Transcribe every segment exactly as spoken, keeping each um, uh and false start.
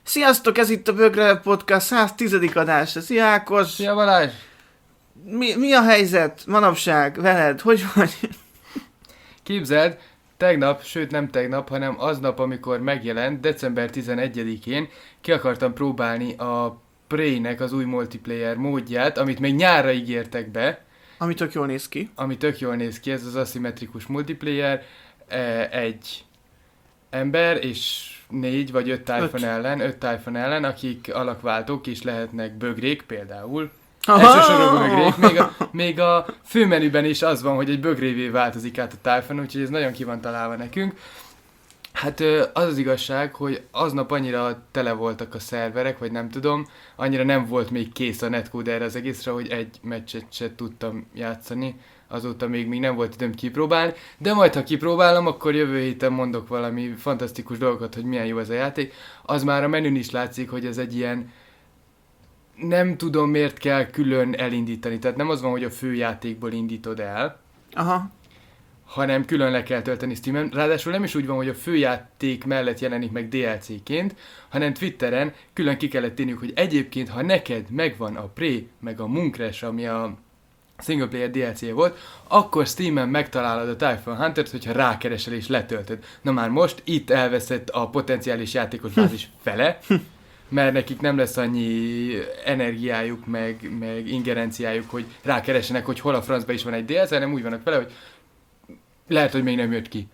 Sziasztok, ez itt a Bögre Podcast száztízedik adása. Szia Ákos! Szia Balázs! Mi, mi a helyzet manapság veled? Hogy vagy? Képzeld, tegnap, sőt nem tegnap, hanem aznap, amikor megjelent, december tizenegyedikén ki akartam próbálni a Prey-nek az új multiplayer módját, amit még nyárra ígértek be. Ami tök jól néz ki. Ami tök jól néz ki, ez az aszimmetrikus multiplayer. Egy ember és négy vagy öt tájfon ellen, öt tájfon ellen, akik alakváltók is lehetnek bögrék például. Elsősorban bögrék. Még a, még a főmenüben is az van, hogy egy bögrévé változik át a tájfon, úgyhogy ez nagyon ki van találva nekünk. Hát az az igazság, hogy aznap annyira tele voltak a szerverek, vagy nem tudom, annyira nem volt még kész a netcode erre az egészre, hogy egy meccset se tudtam játszani. Azóta még, még nem volt időm kipróbálni, de majd ha kipróbálom, akkor jövő héten mondok valami fantasztikus dolgokat, hogy milyen jó ez a játék. Az már a menün is látszik, hogy ez egy ilyen, nem tudom miért kell külön elindítani, tehát nem az van, hogy a főjátékból indítod el, Aha. hanem külön le kell tölteni Steamen. Ráadásul nem is úgy van, hogy a főjáték mellett jelenik meg dé el cé-ként, hanem Twitteren külön ki kellett tennünk, hogy egyébként, ha neked megvan a Prey, meg a Moon Crash, ami a single player dé el cé volt, akkor Steamen megtalálod a Typhon Huntert, hogyha rákeresel és letöltöd. Na már most itt elveszett a potenciális játékos bázis fele, mert nekik nem lesz annyi energiájuk, meg, meg ingerenciájuk, hogy rákeresenek, hogy hol a francba is van egy dé el cé, hanem úgy vannak vele, hogy lehet, hogy még nem jött ki.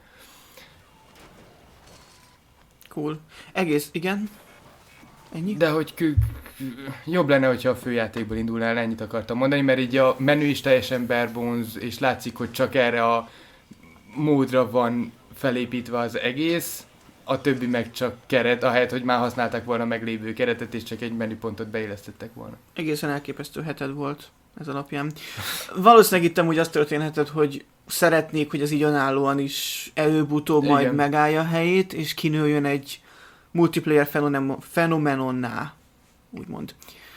Cool. Egész, igen. Ennyi? De hogy kü- jobb lenne, hogyha a főjátékból indulnál, ennyit akartam mondani, mert így a menü is teljesen bare bones, és látszik, hogy csak erre a módra van felépítve az egész, a többi meg csak keret, ahelyett, hogy már használták volna meglévő keretet, és csak egy menüpontot beillesztettek volna. Egészen elképesztő heted volt ez alapján. Valószínűleg itt amúgy az történhetett, hogy szeretnék, hogy az így önállóan is előbb-utóbb majd Igen. megállja a helyét, és kinőjön egy multiplayer fenomen- fenomenonná, úgymond.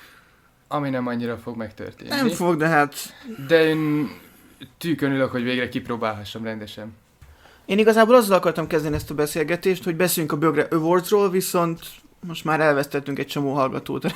Ami nem annyira fog megtörténni. Nem fog, de hát... De én tűkön ülök, hogy végre kipróbálhassam rendesen. Én igazából azzal akartam kezdeni ezt a beszélgetést, hogy beszéljünk a Bögre Awardsról, viszont most már elvesztettünk egy csomó hallgatót.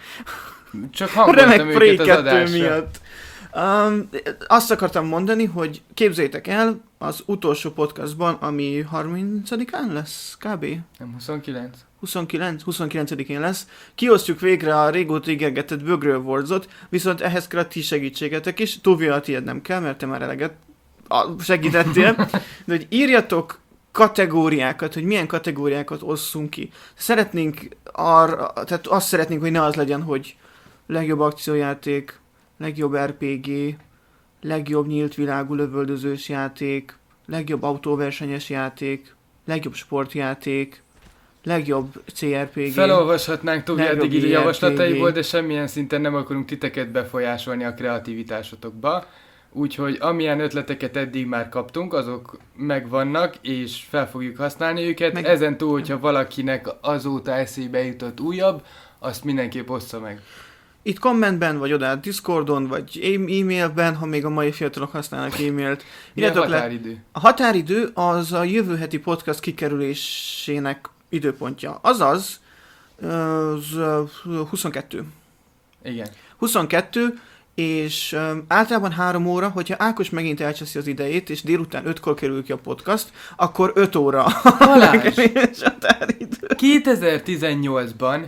Csak A hangoltam remek Prey őket az kettő adásra. miatt. Um, azt akartam mondani, hogy képzeljétek el, az utolsó podcastban, ami harmincadikán lesz, kb. Nem, huszonkilenc. huszonkilenc, huszonkilencedikén lesz. Kiosztjuk végre a régóta ígérgetett Bögre Awardsot, viszont ehhez kell a ti segítségetek is. Tóvi, a tiéd nem kell, mert te már eleget segítettél. De hogy írjatok kategóriákat, hogy milyen kategóriákat osszunk ki. Szeretnénk arra, tehát azt szeretnénk, hogy ne az legyen, hogy legjobb akciójáték, legjobb er pé gé, legjobb nyílt világú lövöldözős játék, legjobb autóversenyes játék, legjobb sportjáték, legjobb cé er pé gé. Felolvashatnánk Tovi legjobb eddigi i er pé gé. javaslataiból, de semmilyen szinten nem akarunk titeket befolyásolni a kreativitásotokba. Úgyhogy amilyen ötleteket eddig már kaptunk, azok megvannak, és fel fogjuk használni őket. Meg... Ezen túl, hogyha valakinek azóta eszébe jutott újabb, azt mindenképp ossza meg. Itt kommentben, vagy oda Discordon, vagy e-mailben, ha még a mai fiatalok használnak e-mailt. Milyen határidő? Le... A határidő az a jövő heti podcast kikerülésének időpontja. Azaz, az huszonkettő. Igen. huszonkettő, és um, általában három óra, hogyha Ákos megint elcseszi az idejét, és délután ötkor kerül ki a podcast, akkor öt óra Balázs! határidő. kétezer-tizennyolcban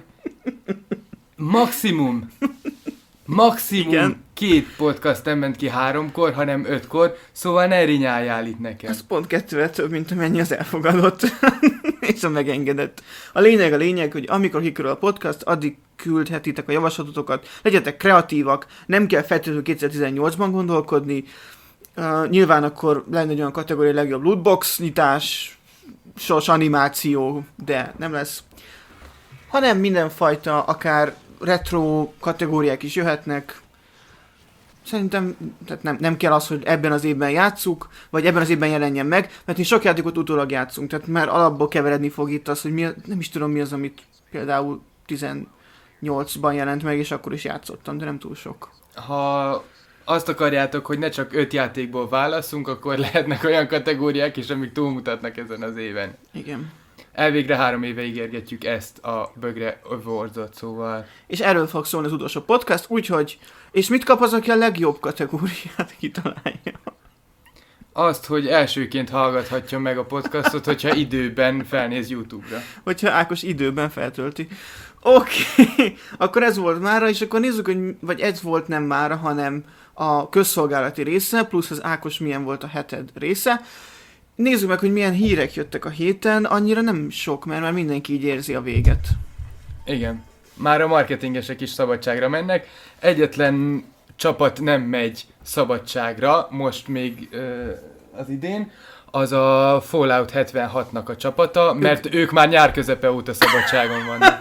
maximum, maximum Igen. két podcast nem ment ki háromkor, hanem ötkor, szóval ne rinyáljál itt nekem. Ez pont kettővel több, mint amennyi az elfogadott, és a megengedett. A lényeg a lényeg, hogy amikor kikerül a podcast, addig küldhetitek a javaslatotokat, legyetek kreatívak, nem kell feltétlenül kétezer-tizennyolcban gondolkodni, uh, nyilván akkor lenne egy olyan kategória, legjobb lootbox nyitás, sors animáció, de nem lesz. Hanem mindenfajta, akár retro kategóriák is jöhetnek. Szerintem tehát nem, nem kell az, hogy ebben az évben játsszuk, vagy ebben az évben jelenjen meg, mert mi sok játékot utólag játszunk, tehát már alapból keveredni fog itt az, hogy mi, nem is tudom mi az, amit például tizennyolcban jelent meg, és akkor is játszottam, de nem túl sok. Ha azt akarjátok, hogy ne csak öt játékból válasszunk, akkor lehetnek olyan kategóriák is, amik túlmutatnak ezen az éven. Igen. elvégre három éve ígérgetjük ezt a bögre awards-ot, szóval... És erről fog szólni az utolsó podcast, úgyhogy... És mit kap az, aki a legjobb kategóriát kitalálja? Azt, hogy elsőként hallgathatja meg a podcastot, hogyha időben felnéz YouTube-ra. Hogyha Ákos időben feltölti. Oké, okay. Akkor ez volt mára, és akkor nézzük, hogy... Vagy ez volt nem mára, hanem a közszolgálati része, plusz az Ákos milyen volt a heted része. Nézzük meg, hogy milyen hírek jöttek a héten, annyira nem sok, mert már mindenki így érzi a véget. Igen, már a marketingesek is szabadságra mennek. Egyetlen csapat nem megy szabadságra, most még ö, az idén, az a Fallout hetvenhatnak a csapata, mert ők már nyár közepe óta szabadságon vannak.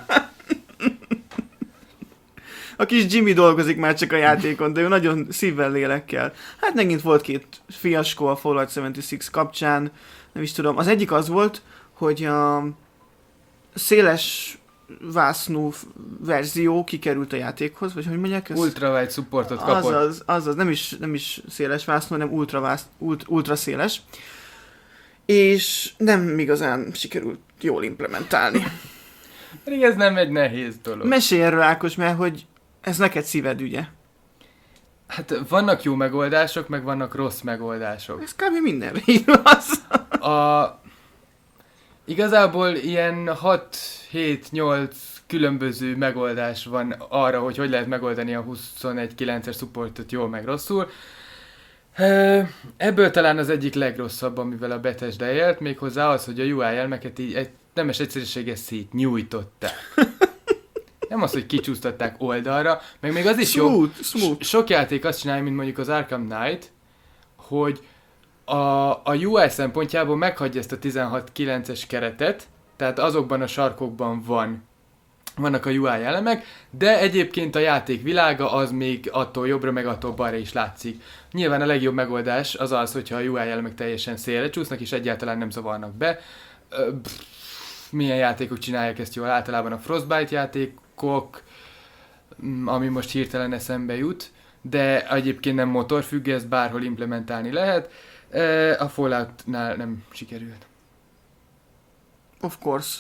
A kis Jimmy dolgozik már csak a játékon, de ő nagyon szívvel, lélekkel. Hát megint volt két fiaskó a Fallout hetvenhat kapcsán, nem is tudom. Az egyik az volt, hogy a széles vásznú verzió kikerült a játékhoz, vagy hogy mondják ezt? Ultrawide supportot kapott. Azaz, azaz, nem is, nem is széles vásznú, hanem ultra, vász, ult, ultra széles. És nem igazán sikerült jól implementálni. Pedig ez nem egy nehéz dolog. Mesélj erről, Ákos, mert hogy ez neked szíved ügye. Hát vannak jó megoldások, meg vannak rossz megoldások. Ez kb. Mindenre igaz. A... Igazából ilyen hat hét nyolc különböző megoldás van arra, hogy hogy lehet megoldani a huszonegy kilences supportot jól meg rosszul. Ebből talán az egyik legrosszabb, amivel a Bethesda élt, méghozzá az, hogy a u i elemeket így egy nemes egyszerűséges szétnyújtották. Nem az, hogy kicsúsztatták oldalra, meg még az is smooth, jó. Smooth. Sok játék azt csinálja, mint mondjuk az Arkham Knight, hogy a, a u i szempontjából meghagyja ezt a tizenhat kilences keretet, tehát azokban a sarkokban van, vannak a u i elemek, de egyébként a játék világa az még attól jobbra, meg attól balra is látszik. Nyilván a legjobb megoldás az az, hogyha a u i elemek teljesen szélre csúsznak, és egyáltalán nem zavarnak be. Pff, milyen játékok csinálják ezt jól? Általában a Frostbite játékok, ami most hirtelen eszembe jut, de egyébként nem motorfüggő, ezt bárhol implementálni lehet. A Falloutnál nem sikerült. Of course.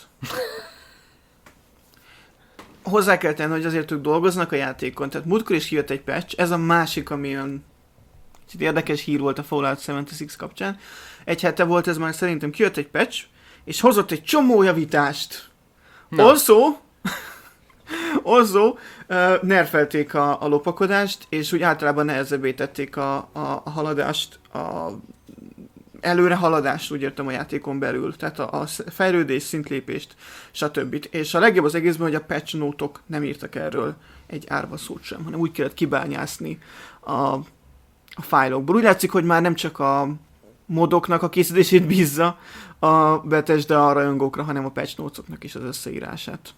Hozzá kell tenni, hogy azért ők dolgoznak a játékon, tehát múltkor is kijött egy patch, ez a másik, ami olyan érdekes hír volt a Fallout hetvenhat kapcsán. Egy hete volt ez már, szerintem kijött egy patch, és hozott egy csomó javítást. No. Also, also uh, nerfelték a, a lopakodást, és úgy általában nehezebbé tették a, a, a haladást, a előre haladást, úgy értem, a játékon belül, tehát a, a fejlődés, szintlépést, stb. És a legjobb az egészben, hogy a patch note-ok nem írtak erről egy árva szót sem, hanem úgy kellett kibányászni a, a fájlokból. Úgy látszik, hogy már nem csak a modoknak a készítését bízza a Bethesda a rajongókra, hanem a patch notes-oknak is az összeírását.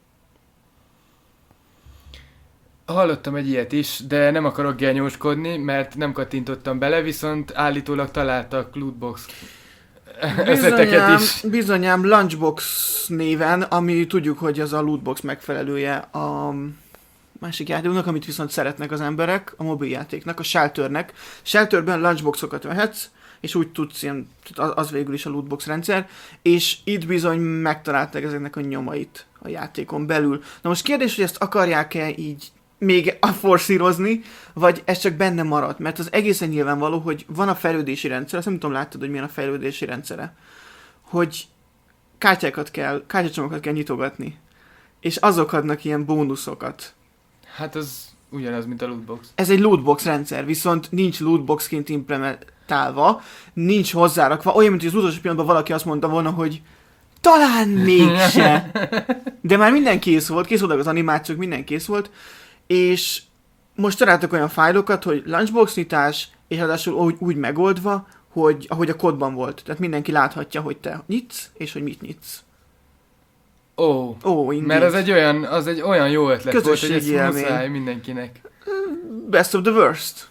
Hallottam egy ilyet is, de nem akarok genyóskodni, mert nem kattintottam bele, viszont állítólag találtak lootbox eszeteket is. Bizonyám Lunchbox néven, ami tudjuk, hogy az a lootbox megfelelője a másik játéknak, amit viszont szeretnek az emberek, a mobiljátéknak, a Shelternek. Shelterben lunchboxokat vehetsz, és úgy tudsz, ilyen, az végül is a lootbox rendszer, és itt bizony megtalálták ezeknek a nyomait a játékon belül. Na most kérdés, hogy ezt akarják-e így még forszírozni, vagy ez csak benne maradt, mert az egészen nyilvánvaló, hogy van a fejlődési rendszer, azt nem tudom, láttad, hogy milyen a fejlődési rendszere, hogy kártyákat kell, kártyacsomagokat kell nyitogatni, és azok adnak ilyen bónuszokat. Hát az ugyanaz, mint a lootbox. Ez egy lootbox rendszer, viszont nincs lootboxként implementálva, nincs hozzárakva, olyan, mint hogy az utolsó pillanatban valaki azt mondta volna, hogy talán mégse. De már minden kész volt, kész voltak az animációk, minden kész volt, és most találtak olyan fájlokat, hogy lunchbox nyitás, és ráadásul úgy, úgy megoldva, hogy ahogy a kódban volt. Tehát mindenki láthatja, hogy te nyitsz, és hogy mit nyitsz. Ó, oh, oh, mert az egy olyan, az egy olyan jó ötlet volt, hogy ezt élmény. Muszáj mindenkinek. Best of the worst.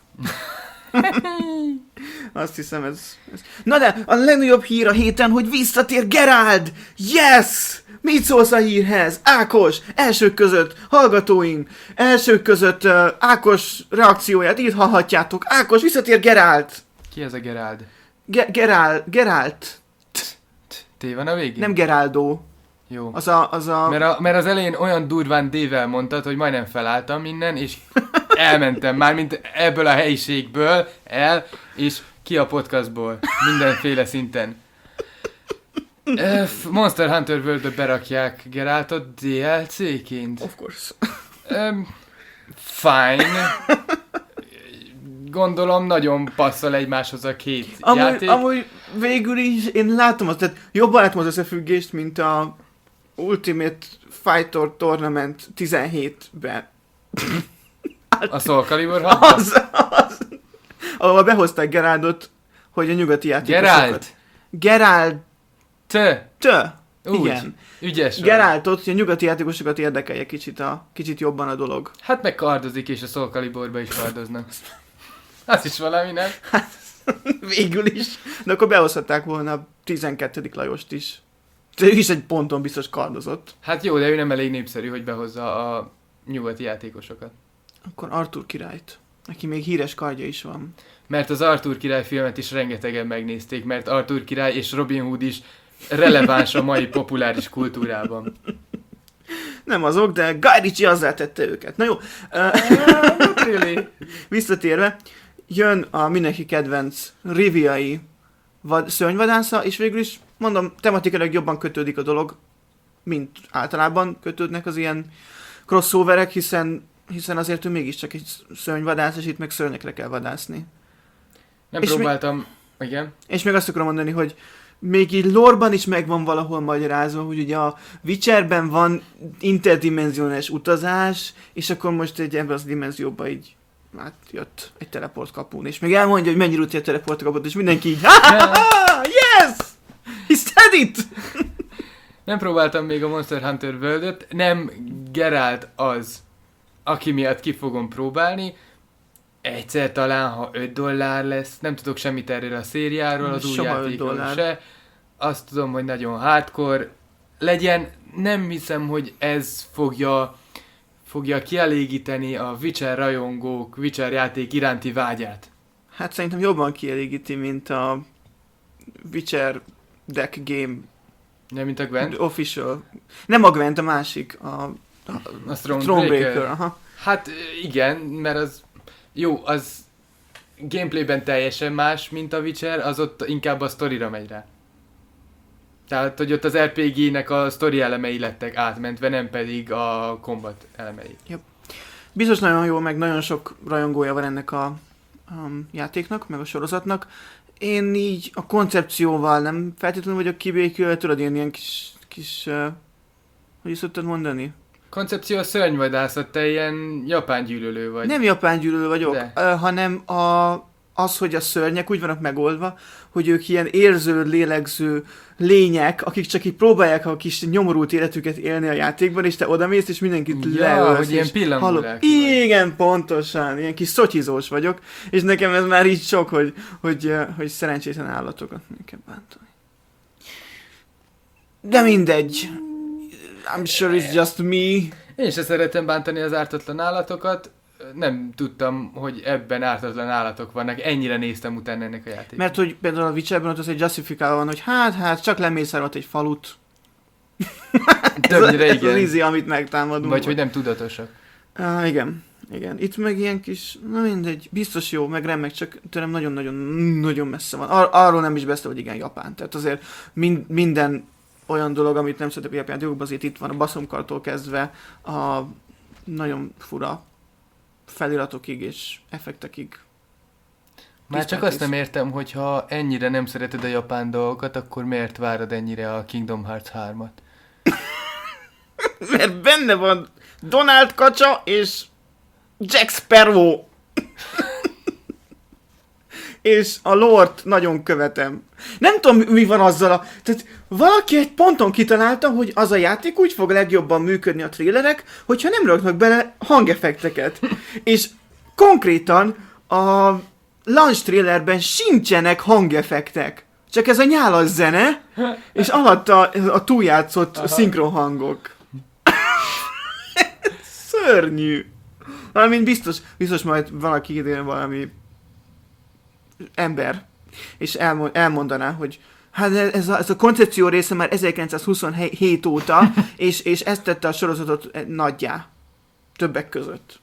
Azt hiszem ez, ez... Na de, a legnagyobb hír a héten, hogy visszatér Geralt! Yes! Mit szólsz a hírhez? Ákos, elsők között, hallgatóink, elsők között uh, Ákos reakcióját, itt hallhatjátok. Ákos, visszatér Geralt! Ki ez a Geralt? Ge- Geralt, Geralt. T van a végén? Nem Geraldo. Jó. Az a... Az a... Mert, a, mert az elején olyan durván D-vel mondtad, hogy majdnem felálltam innen, és elmentem már, mint ebből a helyiségből el, és ki a podcastból, mindenféle szinten. Monster Hunter World-be berakják Geraltot dé el cé-ként. Of course. Um, fine. Gondolom nagyon passzol egymáshoz a két amúgy, játék. Amúgy végül is én látom azt, tehát jobban látom az összefüggést, mint a Ultimate Fighter Tournament tizenhétben. A Soul Calibur hatban? Az, az. Ahol behozták Geraldot, hogy a nyugati játékosokat... Geralt! Geralt! Te! Te! Úgy. Igen. Ügyes vagy. Geraltot, hogy a nyugati játékosokat érdekelje kicsit, a, kicsit jobban a dolog. Hát meg kardozik, és a Soul Caliburba is kardoznak. Az is valami, nem? Hát, végül is. De akkor behozhatták volna a tizenkettedik Lajost is. De ő is egy ponton biztos kardozott. Hát jó, de ő nem elég népszerű, hogy behozza a nyugati játékosokat. Akkor Arthur királyt. Neki még híres kardja is van. Mert az Arthur király filmet is rengetegen megnézték, mert Arthur király és Robin Hood is releváns a mai populáris kultúrában. Nem azok, de Guy Ritchie azzal tette őket. Na jó. Not really. Visszatérve, jön a mindenki kedvenc Riviai vad, szörnyvadásza, és végül is, mondom, tematikailag jobban kötődik a dolog, mint általában kötődnek az ilyen crossoverek, hiszen, hiszen azért ő mégiscsak egy szörnyvadász, és itt meg szörnyekre kell vadászni. Nem és próbáltam, mi... igen. És még azt akarom mondani, hogy még így lore-ban is megvan valahol magyarázva, hogy ugye a Witcherben van interdimensionális utazás, és akkor most egy ebben az dimenzióban így átjött egy teleport kapun, és még elmondja, hogy mennyire útja a teleport kaput, és mindenki így yes! He said it! Nem próbáltam még a Monster Hunter World-öt, nem Geralt az, aki miatt ki fogom próbálni. Egyszer talán, ha öt dollár lesz, nem tudok semmit erről a szériáról, az új játékról se. Azt tudom, hogy nagyon hardcore legyen. Nem hiszem, hogy ez fogja, fogja kielégíteni a Witcher rajongók, Witcher játék iránti vágyát. Hát szerintem jobban kielégíti, mint a Witcher deck game. Nem, mint a Gwent? Official. Nem a Gwent, a másik. A, a, a Thronebreaker. Thronebreaker aha. Hát igen, mert az jó, az gameplayben teljesen más, mint a Witcher, az ott inkább a sztorira megy rá. Tehát, hogy ott az er pé gé-nek a sztori elemei lettek átmentve, nem pedig a combat elemei. Yep. Biztos nagyon jó, meg nagyon sok rajongója van ennek a um, játéknak, meg a sorozatnak. Én így a koncepcióval nem feltétlenül vagyok kibékülve, tudod, én ilyen kis, kis uh, hogy is szoktad mondani? Koncepció a szörnyvadászat, te ilyen japán gyűlölő vagy. Nem japán gyűlölő vagyok, uh, hanem a, az, hogy a szörnyek úgy vannak megoldva, hogy ők ilyen érző, lélegző lények, akik csak így próbálják a kis nyomorult életüket élni a játékban, és te odamész, és mindenkit ja, leölsz. hogy ilyen pillanulák. Igen, pontosan, ilyen kis szotyizós vagyok, és nekem ez már így sok, hogy, hogy, hogy szerencsétlen állatokat meg kell bántani. De mindegy. I'm sure it's just me. Én se szeretem bántani az ártatlan állatokat. Nem tudtam, hogy ebben ártatlan állatok vannak. Ennyire néztem utána ennek a játéknak. Mert hogy például a Witcherben ott az egy justifikálva van, hogy hát, hát, csak lemészárolt egy falut. Többnyire ez, igen. Ez az easy, amit megtámadunk. Vagy hogy nem tudatosak. Ah, igen. Igen. Itt meg ilyen kis, na mindegy, biztos jó, meg remek, csak tőlem nagyon-nagyon nagyon messze van. Ar- arról nem is beszél, hogy igen, Japán. Tehát azért mind, minden olyan dolog, amit nem szeretek a japán játékokban, azért itt van a baszomkartól kezdve a nagyon fura feliratokig és effektekig. Már csak azt nem értem, hogy ha ennyire nem szereted a japán dolgokat, akkor miért várod ennyire a Kingdom Hearts hármat? Mert benne van Donald kacsa és Jack Sparrow. És a lore-t nagyon követem. Nem tudom, mi van azzal a... Tehát valaki egy ponton kitalálta, hogy az a játék úgy fog legjobban működni a trélerek, hogyha nem raknak bele hangeffekteket. És konkrétan a launch trailerben sincsenek hangeffektek. Csak ez a nyálas zene, és alatta a túljátszott aha, szinkron hangok. Szörnyű. Valamint biztos, biztos majd valaki idén valami ember, és elmond, elmondaná, hogy Hát ez a, ez a koncepció része már ezerkilencszázhuszonhét óta, és, és ezt tette a sorozatot nagyjá. Többek között.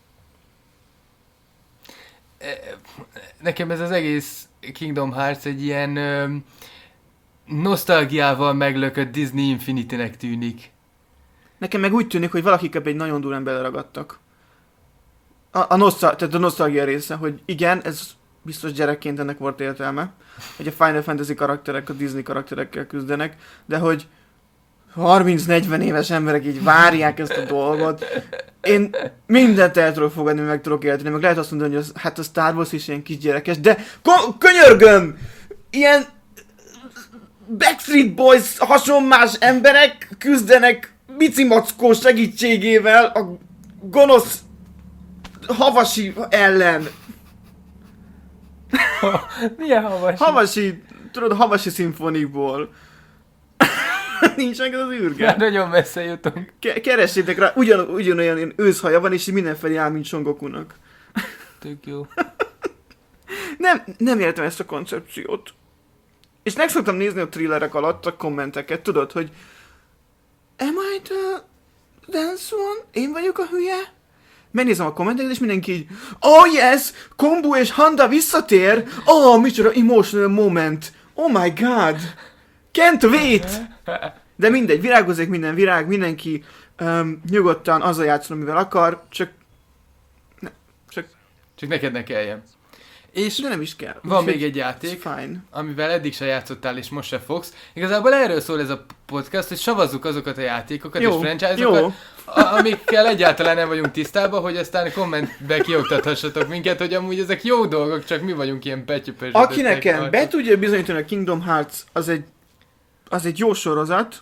Nekem ez az egész Kingdom Hearts egy ilyen ö, nosztalgiával meglökött Disney Infinity-nek tűnik. Nekem meg úgy tűnik, hogy valakik ebbe egy nagyon durán beleragadtak. A, a, nosztal- tehát a nosztalgia része, hogy igen, ez biztos gyerekként ennek volt értelme, hogy a Final Fantasy karakterek a Disney karakterekkel küzdenek, de hogy harminc-negyven éves emberek így várják ezt a dolgot. Én mindent el tudok fogadni, meg tudok érteni, meg lehet azt mondani, hogy az, hát a Star Wars is ilyen kisgyerekes, de ko- könyörgöm! Ilyen Backstreet Boys hasonmás emberek küzdenek bicimackó segítségével a gonosz Havasi ellen. Milyen Havasi? Havasi, tudod, a Havasi szimfonikból. Nincs meg ez az űrge. Már nagyon messze jutunk. Ke- keressétek rá, ugyan, ugyanolyan ilyen őszhaja van, és így mindenfelé áll, mint Son Gokunak. Tök jó. Nem, nem értem ezt a koncepciót. És meg szoktam nézni a thrillerek alatt a kommenteket, tudod, hogy Am I the dance one? Én vagyok a hülye? Megnézem a kommenteket, és mindenki így Oh yes! Kombu és Handa visszatér! Oh, micsoda emotional moment! Oh my god! Can't wait! De mindegy, virágozik minden virág, mindenki um, nyugodtan azzal játszol, mivel akar, csak... Ne, csak... Csak neked ne kelljen. És De nem is kell. van Úgyhogy még egy játék, fine. amivel eddig se játszottál, és most se fogsz. Igazából erről szól ez a podcast, hogy savazzuk azokat a játékokat Jó, és franchise-okat, jó. a- amikkel egyáltalán nem vagyunk tisztában, hogy aztán kommentbe kioktathassatok minket, hogy amúgy ezek jó dolgok, csak mi vagyunk ilyen petyöpösödöttek. Aki nekem be tudja bizonyítani, a Kingdom Hearts az egy, az egy jó sorozat,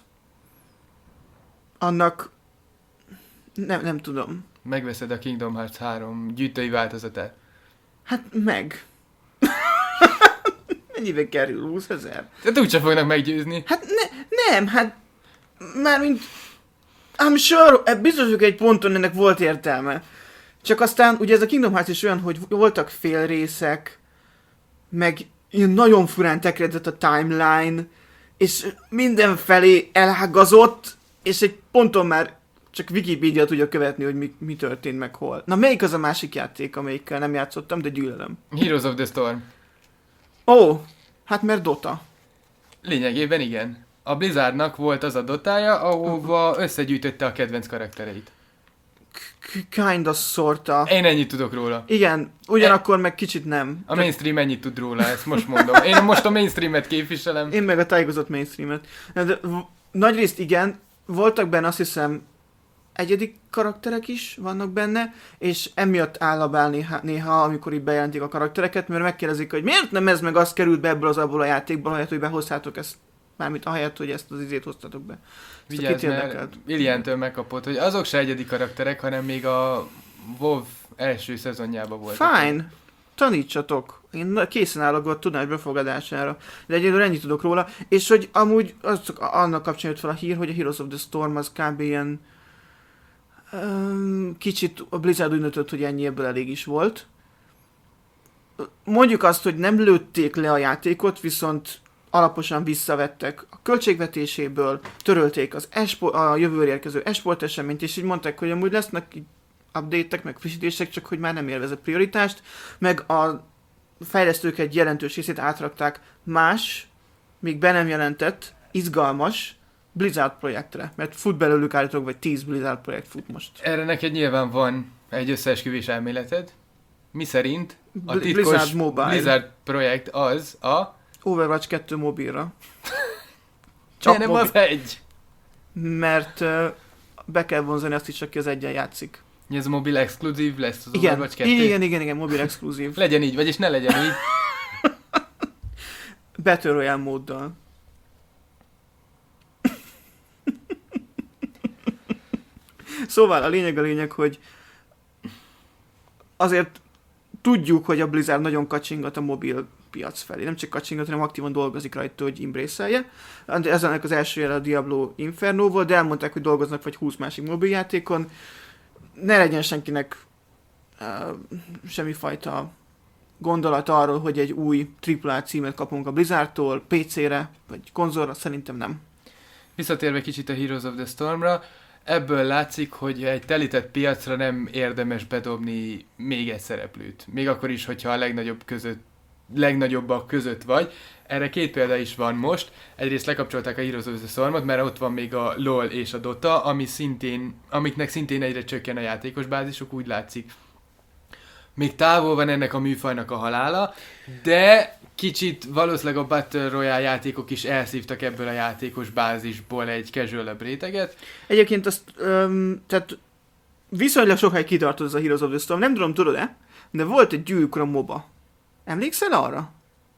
annak nem, nem tudom. Megveszed a Kingdom Hearts három gyűjtői változatát. Hát meg. Mennyibe kerül? húszezer? Tehát úgyse fognak meggyőzni. Hát ne, nem, hát mármint I'm sure, eh, biztos, hogy egy ponton ennek volt értelme. Csak aztán ugye ez a Kingdom Hearts is olyan, hogy voltak félrészek, meg ilyen nagyon furán tekredett a timeline, és mindenfelé elágazott, és egy ponton már csak Wikipedia tudja követni, hogy mi, mi történt meg hol. Na melyik az a másik játék, amelyikkel nem játszottam, de gyűlölöm? Heroes of the Storm. Ó, hát mert Dota. Lényegében igen. A Blizzardnak volt az a dotája, ahova összegyűjtötte a kedvenc karaktereit. Kinda sorta. Én ennyit tudok róla. Igen, ugyanakkor meg kicsit nem. A mainstream ennyit tud róla, ezt most mondom. Én most a mainstreamet képviselem. Én meg a tájékozott mainstreamet. De v- nagyrészt igen, voltak benne azt hiszem egyedi karakterek is vannak benne, és emiatt állabál néha, néha, amikor így bejelentik a karaktereket, mert megkérdezik, hogy miért nem ez meg az került be ebből az abból a játékból, ahelyett, hogy behozhátok ezt, mármint ahelyett, hogy ezt az izét hoztatok be. Ezt a Vigyázz, kit mert érdekelt? Ilientől megkapott, hogy azok se egyedi karakterek, hanem még a WoW első szezonjában voltak. Fine, tanítsatok. Én készen állok a tudály befogadására. De egyébként ennyit tudok róla. És hogy amúgy az csak annak kapcsán jött fel a hír, hogy a Heroes of the Storm az kb. Ilyen um, kicsit a Blizzard úgy nőtött, hogy ennyi ebből elég is volt. Mondjuk azt, hogy nem lőtték le a játékot, viszont alaposan visszavettek a költségvetéséből, törölték az esport, a jövőre érkező esport eseményt, és így mondták, hogy amúgy lesznek update-ek, meg frissítések, csak hogy már nem élvez a prioritást, meg a fejlesztők egy jelentős részét átrakták más, még be nem jelentett, izgalmas Blizzard projektre, mert fut belőlük állítólag, vagy tíz Blizzard projekt fut most. Erre neked nyilván van egy összeesküvés elméleted, mi szerint a Bl- titkos Blizzard Mobile. Blizzard projekt az a... Overwatch kettő mobilra. Csak nem az egy. Mert uh, be kell vonzani azt is, aki az egyen játszik. Ez mobil exkluzív lesz az Igen, Overwatch kettő? igen, igen, igen, mobil exkluzív. Legyen így, vagyis ne legyen így. Battle Royale móddal. Szóval a lényeg a lényeg, hogy azért tudjuk, hogy a Blizzard nagyon kacsingat a mobil piac felé. Nem csak kacsingat, hanem aktívan dolgozik rajta, hogy embrace-elje. Ez ennek az első jel a Diablo Inferno volt, de elmondták, hogy dolgoznak vagy húsz másik mobiljátékon. Ne legyen senkinek uh, semmifajta gondolat arról, hogy egy új á á á címet kapunk a Blizzardtól, pé cére, vagy konzolra, szerintem nem. Visszatérve kicsit a Heroes of the Stormra, ebből látszik, hogy egy telített piacra nem érdemes bedobni még egy szereplőt. Még akkor is, hogyha a legnagyobb között, legnagyobbak között vagy. Erre két példa is van most. Egyrészt lekapcsolták a Heroes of the Stormot, mert ott van még a LoL és a Dota, ami szintén, amiknek szintén egyre csökken a játékos bázisuk, úgy látszik. Még távol van ennek a műfajnak a halála, de kicsit valószínűleg a Battle Royale játékok is elszívtak ebből a játékos bázisból egy casual-ebb réteget. Egyébként azt, öm, tehát viszonylag sokáig kitartott ez a Heroes of the Storm, nem tudom, tudod-e, de volt egy Gyűrűk moba. Emlékszel arra?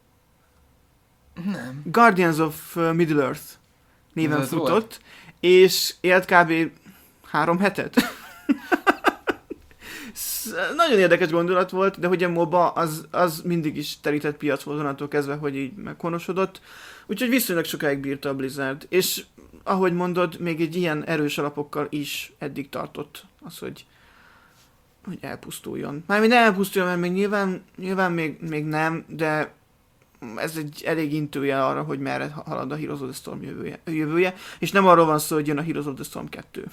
Nem. Guardians of Middle-earth néven Ez futott, volt? és élt kb. három hetet. Nagyon érdekes gondolat volt, de hogy a MOBA az, az mindig is terített piac volt onnantól kezdve, hogy így meghonosodott. Úgyhogy viszonylag sokáig bírta a Blizzard. És ahogy mondod, még egy ilyen erős alapokkal is eddig tartott az, hogy, hogy elpusztuljon. Mármint elpusztuljon, mert még nyilván, nyilván még, még nem, de ez egy elég intője arra, hogy merre halad a Heroes of the Storm jövője. jövője. És nem arról van szó, hogy jön a Heroes of the Storm kettő.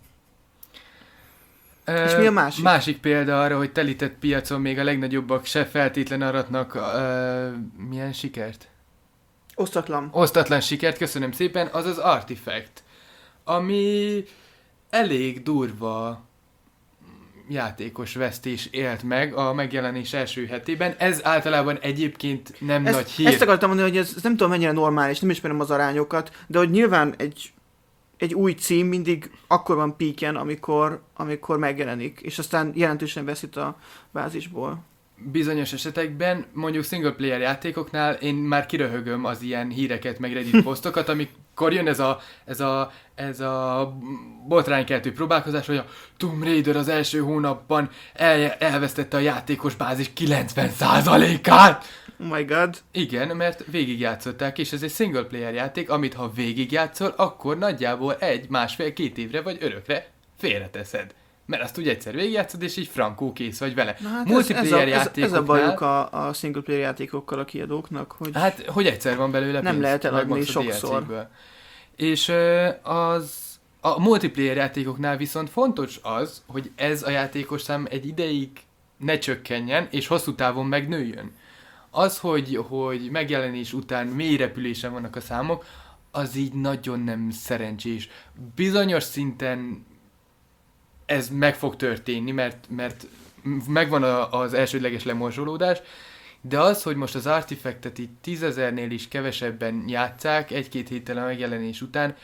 Uh, És mi a másik? Másik példa arra, hogy telített piacon még a legnagyobbak se feltétlen aratnak uh, milyen sikert? Osztatlan. Osztatlan sikert, köszönöm szépen, az az Artifact, ami elég durva játékos vesztés élt meg a megjelenés első hetében. Ez általában egyébként nem ezt, nagy hír. Ezt akartam mondani, hogy ez, ez nem tudom mennyire normális, nem ismerem az arányokat, de hogy nyilván egy egy új cím mindig akkor van píken, amikor, amikor megjelenik, és aztán jelentősen veszít a bázisból. Bizonyos esetekben, mondjuk single player játékoknál én már kiröhögöm az ilyen híreket, meg Reddit posztokat, amikor jön ez a, ez a, ez a botránykeltő próbálkozás, hogy a Tomb Raider az első hónapban el, elvesztette a játékos bázis kilencven százalékát! Oh my god. Igen, mert végigjátszották, és ez egy single player játék, amit ha végigjátszol, akkor nagyjából egy, másfél, két évre vagy örökre félreteszed. Mert azt úgy egyszer végigjátszod, és így frankó kész vagy vele. Hát multiplayer ez, ez, a, ez, ez a játékoknál... bajuk a, a single player játékokkal a kiadóknak, hogy... Hát, hogy egyszer van belőle nem pénz, lehet eladni megmax a sokszor. dé el cé-ből. És az... A multiplayer játékoknál viszont fontos az, hogy ez a játékos szám egy ideig ne csökkenjen, és hosszú távon megnőjön. Az, hogy, hogy megjelenés után mély repülésen vannak a számok, az így nagyon nem szerencsés. Bizonyos szinten ez meg fog történni, mert, mert megvan a, az elsődleges lemorzsolódás, de az, hogy most az Artifactet itt tízezernél is kevesebben játsszák egy-két héttel a megjelenés után,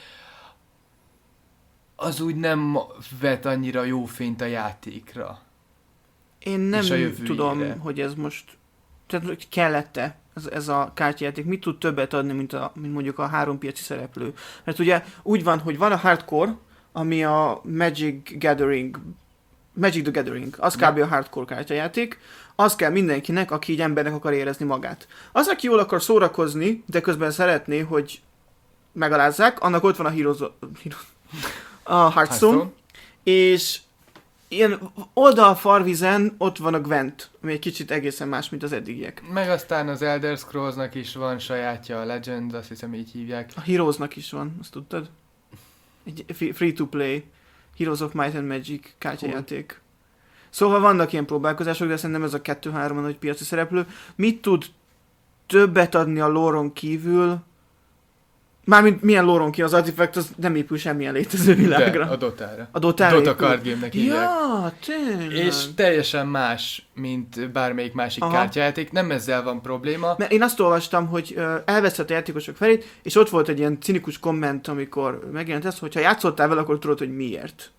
az úgy nem vet annyira jó fényt a játékra. Én nem jövőjére. tudom, hogy ez most... Tehát kellett-e ez, ez a kártyajáték? Mit tud többet adni, mint, a, mint mondjuk a három piaci szereplő? Mert ugye úgy van, hogy van a hardcore, ami a Magic Gathering, Magic the Gathering, az kb. A hardcore kártyajáték, az kell mindenkinek, aki így embernek akar érezni magát. Az, aki jól akar szórakozni, de közben szeretné, hogy megalázzák, annak ott van a Heroes, a Hearthstone, és ilyen oldal farvizen ott van a Gwent, ami egy kicsit egészen más, mint az eddigiek. Meg aztán az Elder Scrollsnak is van sajátja, a Legend, azt hiszem így hívják. A Heroesnak is van, azt tudtad? Egy free-to-play Heroes of Might and Magic kártyajáték. Szóval vannak ilyen próbálkozások, de szerintem ez a kettő-három a nagy piaci szereplő. Mit tud többet adni a lore-on kívül? Mármint milyen lore-on kívül, az Artifact az nem épül semmilyen létező világra. De, a Dotára. A Dotára Dota épül. card game-nek hívják. Ja, tényleg. És teljesen más, mint bármelyik másik Aha. kártyajáték, nem ezzel van probléma. Mert én azt olvastam, hogy uh, elveszett a játékosok felét, és ott volt egy ilyen cinikus komment, amikor megjelent ez, hogy ha játszottál vele, akkor tudod, hogy miért.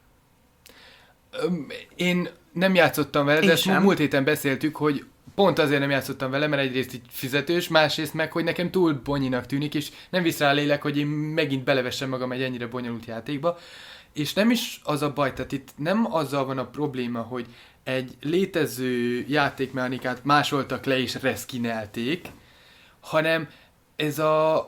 Öm, Én nem játszottam vele, Én de ezt sem. múlt héten beszéltük, hogy pont azért nem játszottam vele, mert egyrészt így fizetős, másrészt meg, hogy nekem túl bonyinak tűnik, és nem visz rá a lélek, hogy én megint belevessem magam egy ennyire bonyolult játékba. És nem is az a baj, tehát itt nem azzal van a probléma, hogy egy létező játékmechanikát másoltak le és reszkinelték, hanem ez a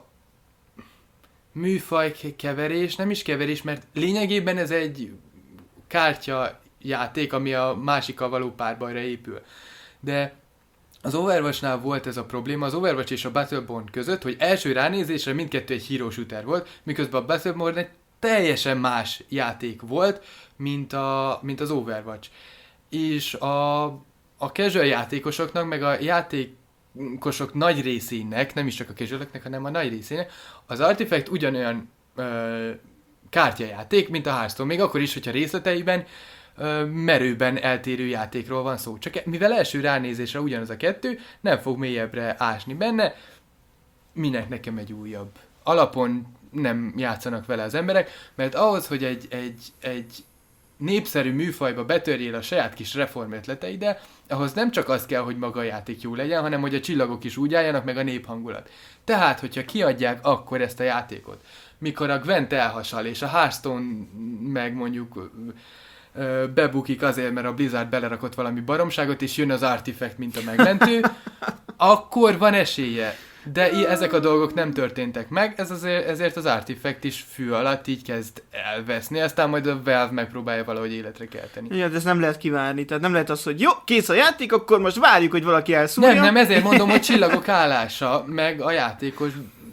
műfaj keverés, nem is keverés, mert lényegében ez egy kártya játék, ami a másikkal való párbajra épül. De Az Overwatchnál volt ez a probléma, az Overwatch és a Battleborn között, hogy első ránézésre mindkettő egy hero shooter volt, miközben a Battleborn egy teljesen más játék volt, mint, a, mint az Overwatch. És a, a casual játékosoknak, meg a játékosok nagy részének, nem is csak a casualoknak, hanem a nagy részének, az Artifact ugyanolyan ö, kártyajáték, mint a Hearthstone, még akkor is, hogyha részleteiben ö, merőben eltérő játékról van szó. Csak mivel első ránézésre ugyanaz a kettő, nem fog mélyebbre ásni benne, minek nekem egy újabb. Alapon nem játszanak vele az emberek, mert ahhoz, hogy egy, egy, egy népszerű műfajba betörjél a saját kis reformötleteide, ahhoz nem csak az kell, hogy maga a játék jó legyen, hanem hogy a csillagok is úgy álljanak, meg a néphangulat. Tehát, hogyha kiadják akkor ezt a játékot, mikor a Gwent elhasal, és a Hearthstone meg mondjuk ö, bebukik azért, mert a Blizzard belerakott valami baromságot, és jön az Artifact, mint a megmentő, akkor van esélye. De i- ezek a dolgok nem történtek meg, ez azért, ezért az Artifact is fű alatt így kezd elveszni, aztán majd a Valve megpróbálja valahogy életre kelteni. Ja, de ezt nem lehet kivárni, tehát nem lehet az, hogy jó, kész a játék, akkor most várjuk, hogy valaki elszúrja. Nem, nem, ezért mondom, hogy csillagok állása, meg a játékos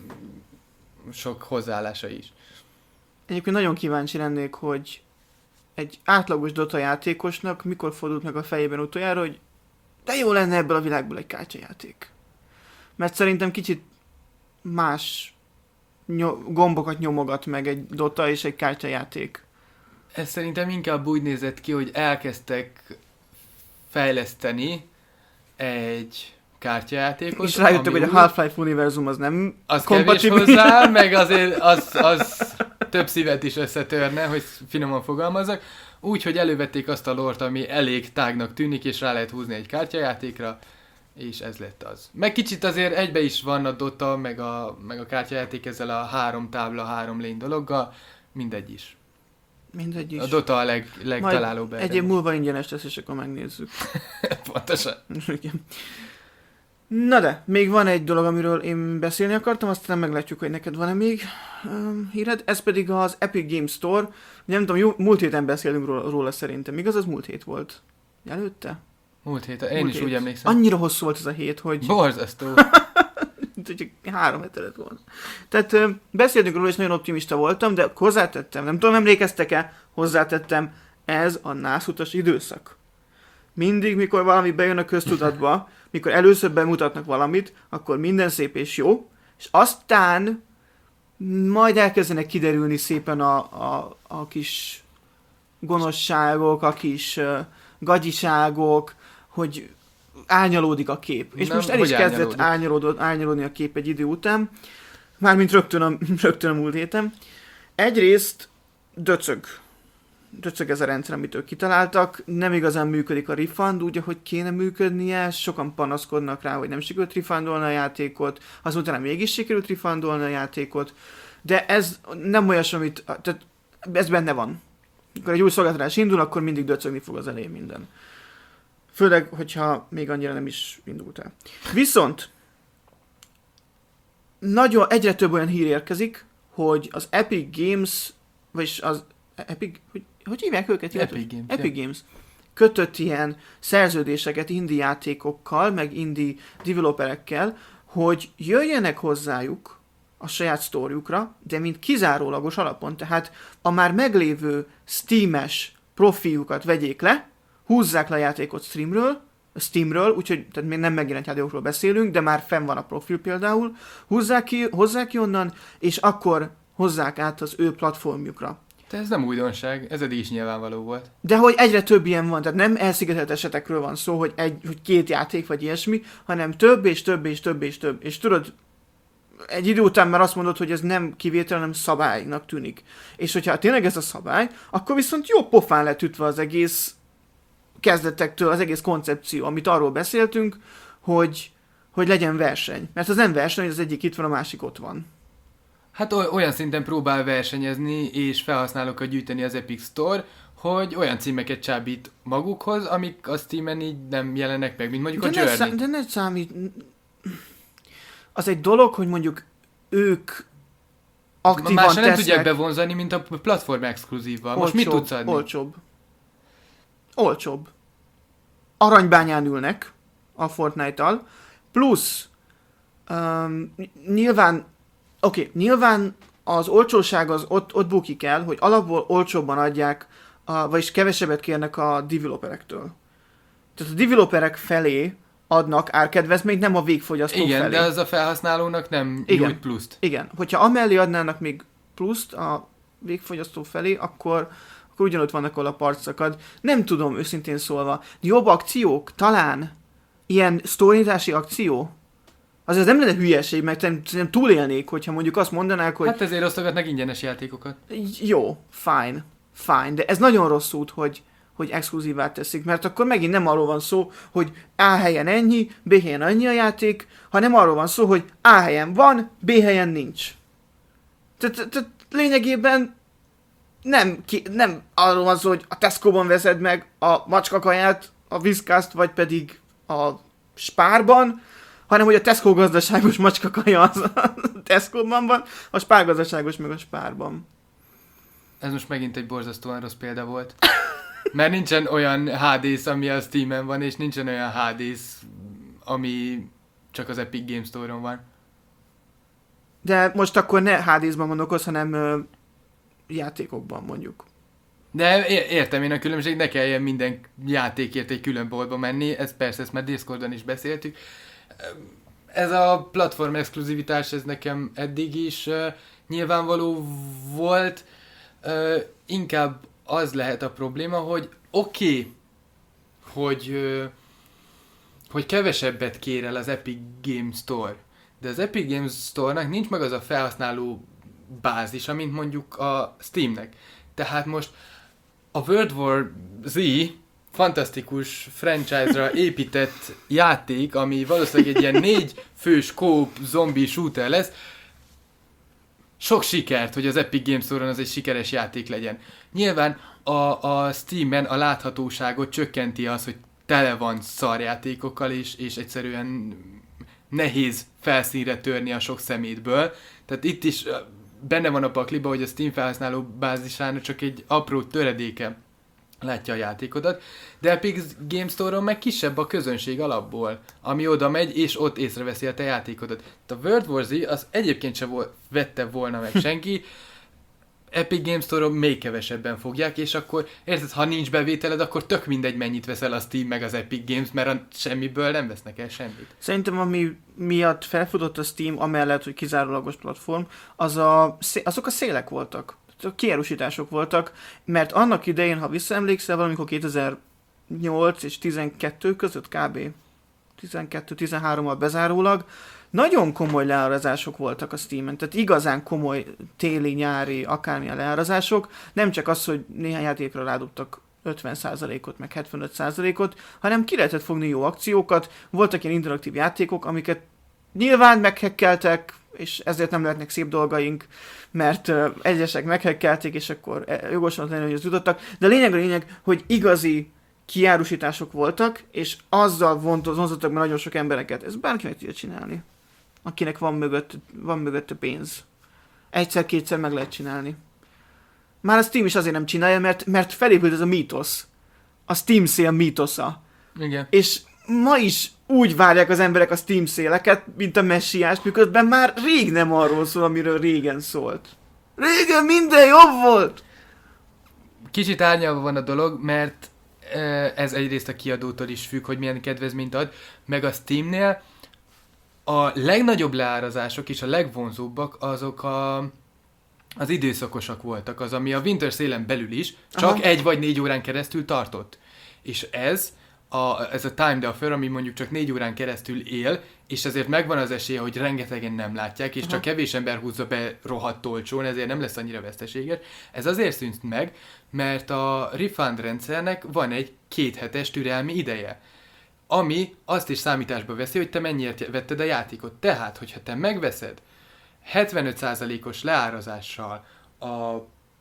sok hozzáállása is. Egyébként nagyon kíváncsi lennék, hogy egy átlagos Dota játékosnak mikor fordult meg a fejében utoljára, hogy de jó lenne ebből a világból egy kártyajáték. Mert szerintem kicsit más ny- gombokat nyomogat meg egy Dota és egy kártyajáték. Ez szerintem inkább úgy nézett ki, hogy elkezdtek fejleszteni egy kártyajátékot. És rájöttek, hogy a úgy- Half-Life univerzum az nem az kevés kompatibilis. hozzá, meg azért az, az több szívet is összetörne, hogy finoman fogalmazzak. Úgy, hogy elővették azt a lort, ami elég tágnak tűnik, és rá lehet húzni egy kártyajátékra, és ez lett az. Meg kicsit azért egybe is van a Dota, meg a, meg a kártyajáték ezzel a három tábla, három lény dologgal, mindegy is. Mindegy is. A Dota a leg, Majd legtalálóbb erre. egy év múlva ingyenes lesz, és akkor megnézzük. Pontosan. Igen. Na de, még van egy dolog, amiről én beszélni akartam, aztán meglátjuk, hogy neked van-e még um, híred. Ez pedig az Epic Games Store. Nem tudom, jó, múlt héten beszélünk róla, róla szerintem. Igaz, az múlt hét volt? Előtte? Múlt héten, én Múlt is hét. úgy emlékszem. Annyira hosszú volt ez a hét, hogy... Borzasztó. hogy csak három hete lett volna. Tehát ö, beszéltünk róla, és nagyon optimista voltam, de hozzátettem, nem tudom, emlékeztek-e, hozzátettem, ez a nászutas időszak. Mindig, mikor valami bejön a köztudatba, mikor először bemutatnak valamit, akkor minden szép és jó, és aztán majd elkezdenek kiderülni szépen a, a, a kis gonoszságok, a kis uh, gagyiságok, hogy árnyalódik a kép. És Nem, most el hogy is kezdett árnyalódik? árnyalódni, árnyalódni a kép egy idő után, mármint rögtön a, rögtön a múlt héten. Egyrészt döcög. Döcög ez a rendszer, amit ők kitaláltak. Nem igazán működik a refund úgy, ahogy kéne működnie. Sokan panaszkodnak rá, hogy nem sikerült refundolni a játékot. Azután mégis sikerült refundolni a játékot. De ez nem olyas, amit... Tehát ez benne van. Amikor egy új szolgáltatás indul, akkor mindig döcögni fog az elején minden. Főleg, hogyha még annyira nem is indult el. Viszont nagyon egyre több olyan hír érkezik, hogy az Epic Games, vagyis az Epic, hogy, hogy hívják őket? Epic Games. Epic Games kötött ilyen szerződéseket indie játékokkal, meg indie developerekkel, hogy jöjjenek hozzájuk a saját sztoriukra, de mint kizárólagos alapon, tehát a már meglévő Steam-es profiljukat vegyék le, húzzák le a játékot Steamről, Steamről, úgyhogy tehát még nem megjelent játékokról beszélünk, de már fenn van a profil például, húzzák ki, hozzák ki onnan, és akkor hozzák át az ő platformjukra. De ez nem újdonság, ez eddig is nyilvánvaló volt. De hogy egyre több ilyen van, tehát nem elszigetelt esetekről van szó, hogy, egy, hogy két játék vagy ilyesmi, hanem több és több és több és több. És tudod, egy idő után már azt mondod, hogy ez nem kivétel, hanem szabálynak tűnik. És hogyha tényleg ez a szabály, akkor viszont jó pofán lett ütve az egész kezdetektől, az egész koncepció, amit arról beszéltünk, hogy, hogy legyen verseny. Mert az nem verseny, hogy az egyik itt van, a másik ott van. Hát olyan szinten próbál versenyezni és felhasználókat gyűjteni az Epic Store, hogy olyan címeket csábít magukhoz, amik a Steamen így nem jelennek meg, mint mondjuk De a ne, Journey. szá- de ne számít... Az egy dolog, hogy mondjuk ők aktívan Másra nem tesznek... tudják bevonzani, mint a platform exkluzívval. Most mit tudsz adni? Olcsóbb. Olcsóbb. Aranybányán ülnek, a Fortnite-tal, plusz um, nyilván, oké, okay, nyilván az olcsóság az ott, ott bukik el, hogy alapból olcsóbban adják, a, vagyis kevesebbet kérnek a developerektől. Tehát a developerek felé adnak árkedvezményt, nem a végfogyasztó Igen, felé. de az a felhasználónak nem Igen. nyújt pluszt. Igen, hogyha amellé adnának még pluszt a végfogyasztó felé, akkor, akkor ugyanott vannak, ahol a part szakad. Nem tudom, őszintén szólva. Jobb akciók? Talán ilyen sztorizási akció? Az ez nem lenne hülyeség, mert nem, nem túlélnék, hogyha mondjuk azt mondanák, hogy Hát ezért osztogatnak ingyenes játékokat. jó, fine, fine, de ez nagyon rossz út, hogy, hogy exkluzívát teszik, mert akkor megint nem arról van szó, hogy A helyen ennyi, B helyen annyi a játék, hanem arról van szó, hogy A helyen van, B helyen nincs. Tehát, tehát lényegében nem, ki, nem arról van szó, hogy a Tesco-ban veszed meg a macskakaját, a Whiskas-t, vagy pedig a Spárban, hanem hogy a Tesco gazdaságos macskakaja az a Tesco-ban van, a Spár gazdaságos meg a Spárban. Ez most megint egy borzasztóan rossz példa volt. Mert nincsen olyan há dé-sz, ami a Steamen van, és nincsen olyan há dé-sz, ami csak az Epic Games Store-on van. De most akkor ne há dé-szban gondolkozz, hanem ö, játékokban mondjuk. De é- értem én a különbség, ne kelljen minden játékért egy külön boltba menni, ez persze, ezt már Discordon is beszéltük. Ez a platform exkluzivitás, ez nekem eddig is uh, nyilvánvaló volt, uh, inkább az lehet a probléma, hogy oké, okay, hogy, uh, hogy kevesebbet kér el az Epic Games Store, de az Epic Games Store-nak nincs meg az a felhasználó bázisa, mint mondjuk a Steamnek. Tehát most a World War Z fantasztikus franchise-ra épített játék, ami valószínűleg egy ilyen négy fős co-op zombi shooter lesz, sok sikert, hogy az Epic Games Store-on az egy sikeres játék legyen. Nyilván a, a Steam-en a láthatóságot csökkenti az, hogy tele van szarjátékokkal, és, és egyszerűen nehéz felszínre törni a sok szemétből. Tehát itt is benne van a pakliba, hogy a Steam felhasználó bázisának csak egy apró töredéke látja a játékodat, de Epic Games Store-on meg kisebb a közönség alapból, ami oda megy, és ott észreveszi a te játékodat. A World War Z az egyébként se vol- vette volna meg senki, Epic Games Store-on még kevesebben fogják, és akkor érted, ha nincs bevételed, akkor tök mindegy, mennyit veszel a Steam meg az Epic Games, mert a semmiből nem vesznek el semmit. Szerintem ami miatt felfutott a Steam, amellett, hogy kizárólagos platform, az a, azok a szélek voltak. A kiárusítások voltak, mert annak idején, ha visszaemlékszel, valamikor kétezer-nyolc és tizenkettő között kb. tizenkettő-tizenhárommal bezárólag, nagyon komoly leárazások voltak a Steamen, tehát igazán komoly téli, nyári, akármilyen leárazások, nem csak az, hogy néhány játékra rádobtak ötven százalékot, meg hetvenöt százalékot, hanem ki lehetett fogni jó akciókat, voltak ilyen interaktív játékok, amiket nyilván meghekkeltek, és ezért nem lehetnek szép dolgaink, mert uh, egyesek meghekkelték, és akkor jogosan lenni, hogy az jutottak. De a lényeg a lényeg, hogy igazi kiárusítások voltak, és azzal vonzottak be nagyon sok embereket. Ez bárki meg tudja csinálni, akinek van mögött, van mögött a pénz. Egyszer-kétszer meg lehet csinálni. Már a Steam is azért nem csinálja, mert, mert felépült ez a mítosz. A Steam szél mítosza. Igen. És ma is úgy várják az emberek a Steam széleket, mint a messiást, miközben már rég nem arról szól, amiről régen szólt. Régen minden jobb volt! Kicsit árnyalva van a dolog, mert ez egyrészt a kiadótól is függ, hogy milyen kedvezményt ad, meg a Steamnél a legnagyobb leárazások és a legvonzóbbak azok a, az időszakosak voltak, az, ami a Winter Sale-en belül is csak Aha. egy vagy négy órán keresztül tartott. És ez a, ez a time offer, ami mondjuk csak négy órán keresztül él, és ezért megvan az esélye, hogy rengetegen nem látják, és Aha. csak kevés ember húzza be rohadt olcsón, ezért nem lesz annyira veszteséges. Ez azért szűnt meg, mert a refund rendszernek van egy kéthetes türelmi ideje, ami azt is számításba veszi, hogy te mennyiért vetted a játékot. Tehát, hogyha te megveszed hetvenöt százalékos leárazással a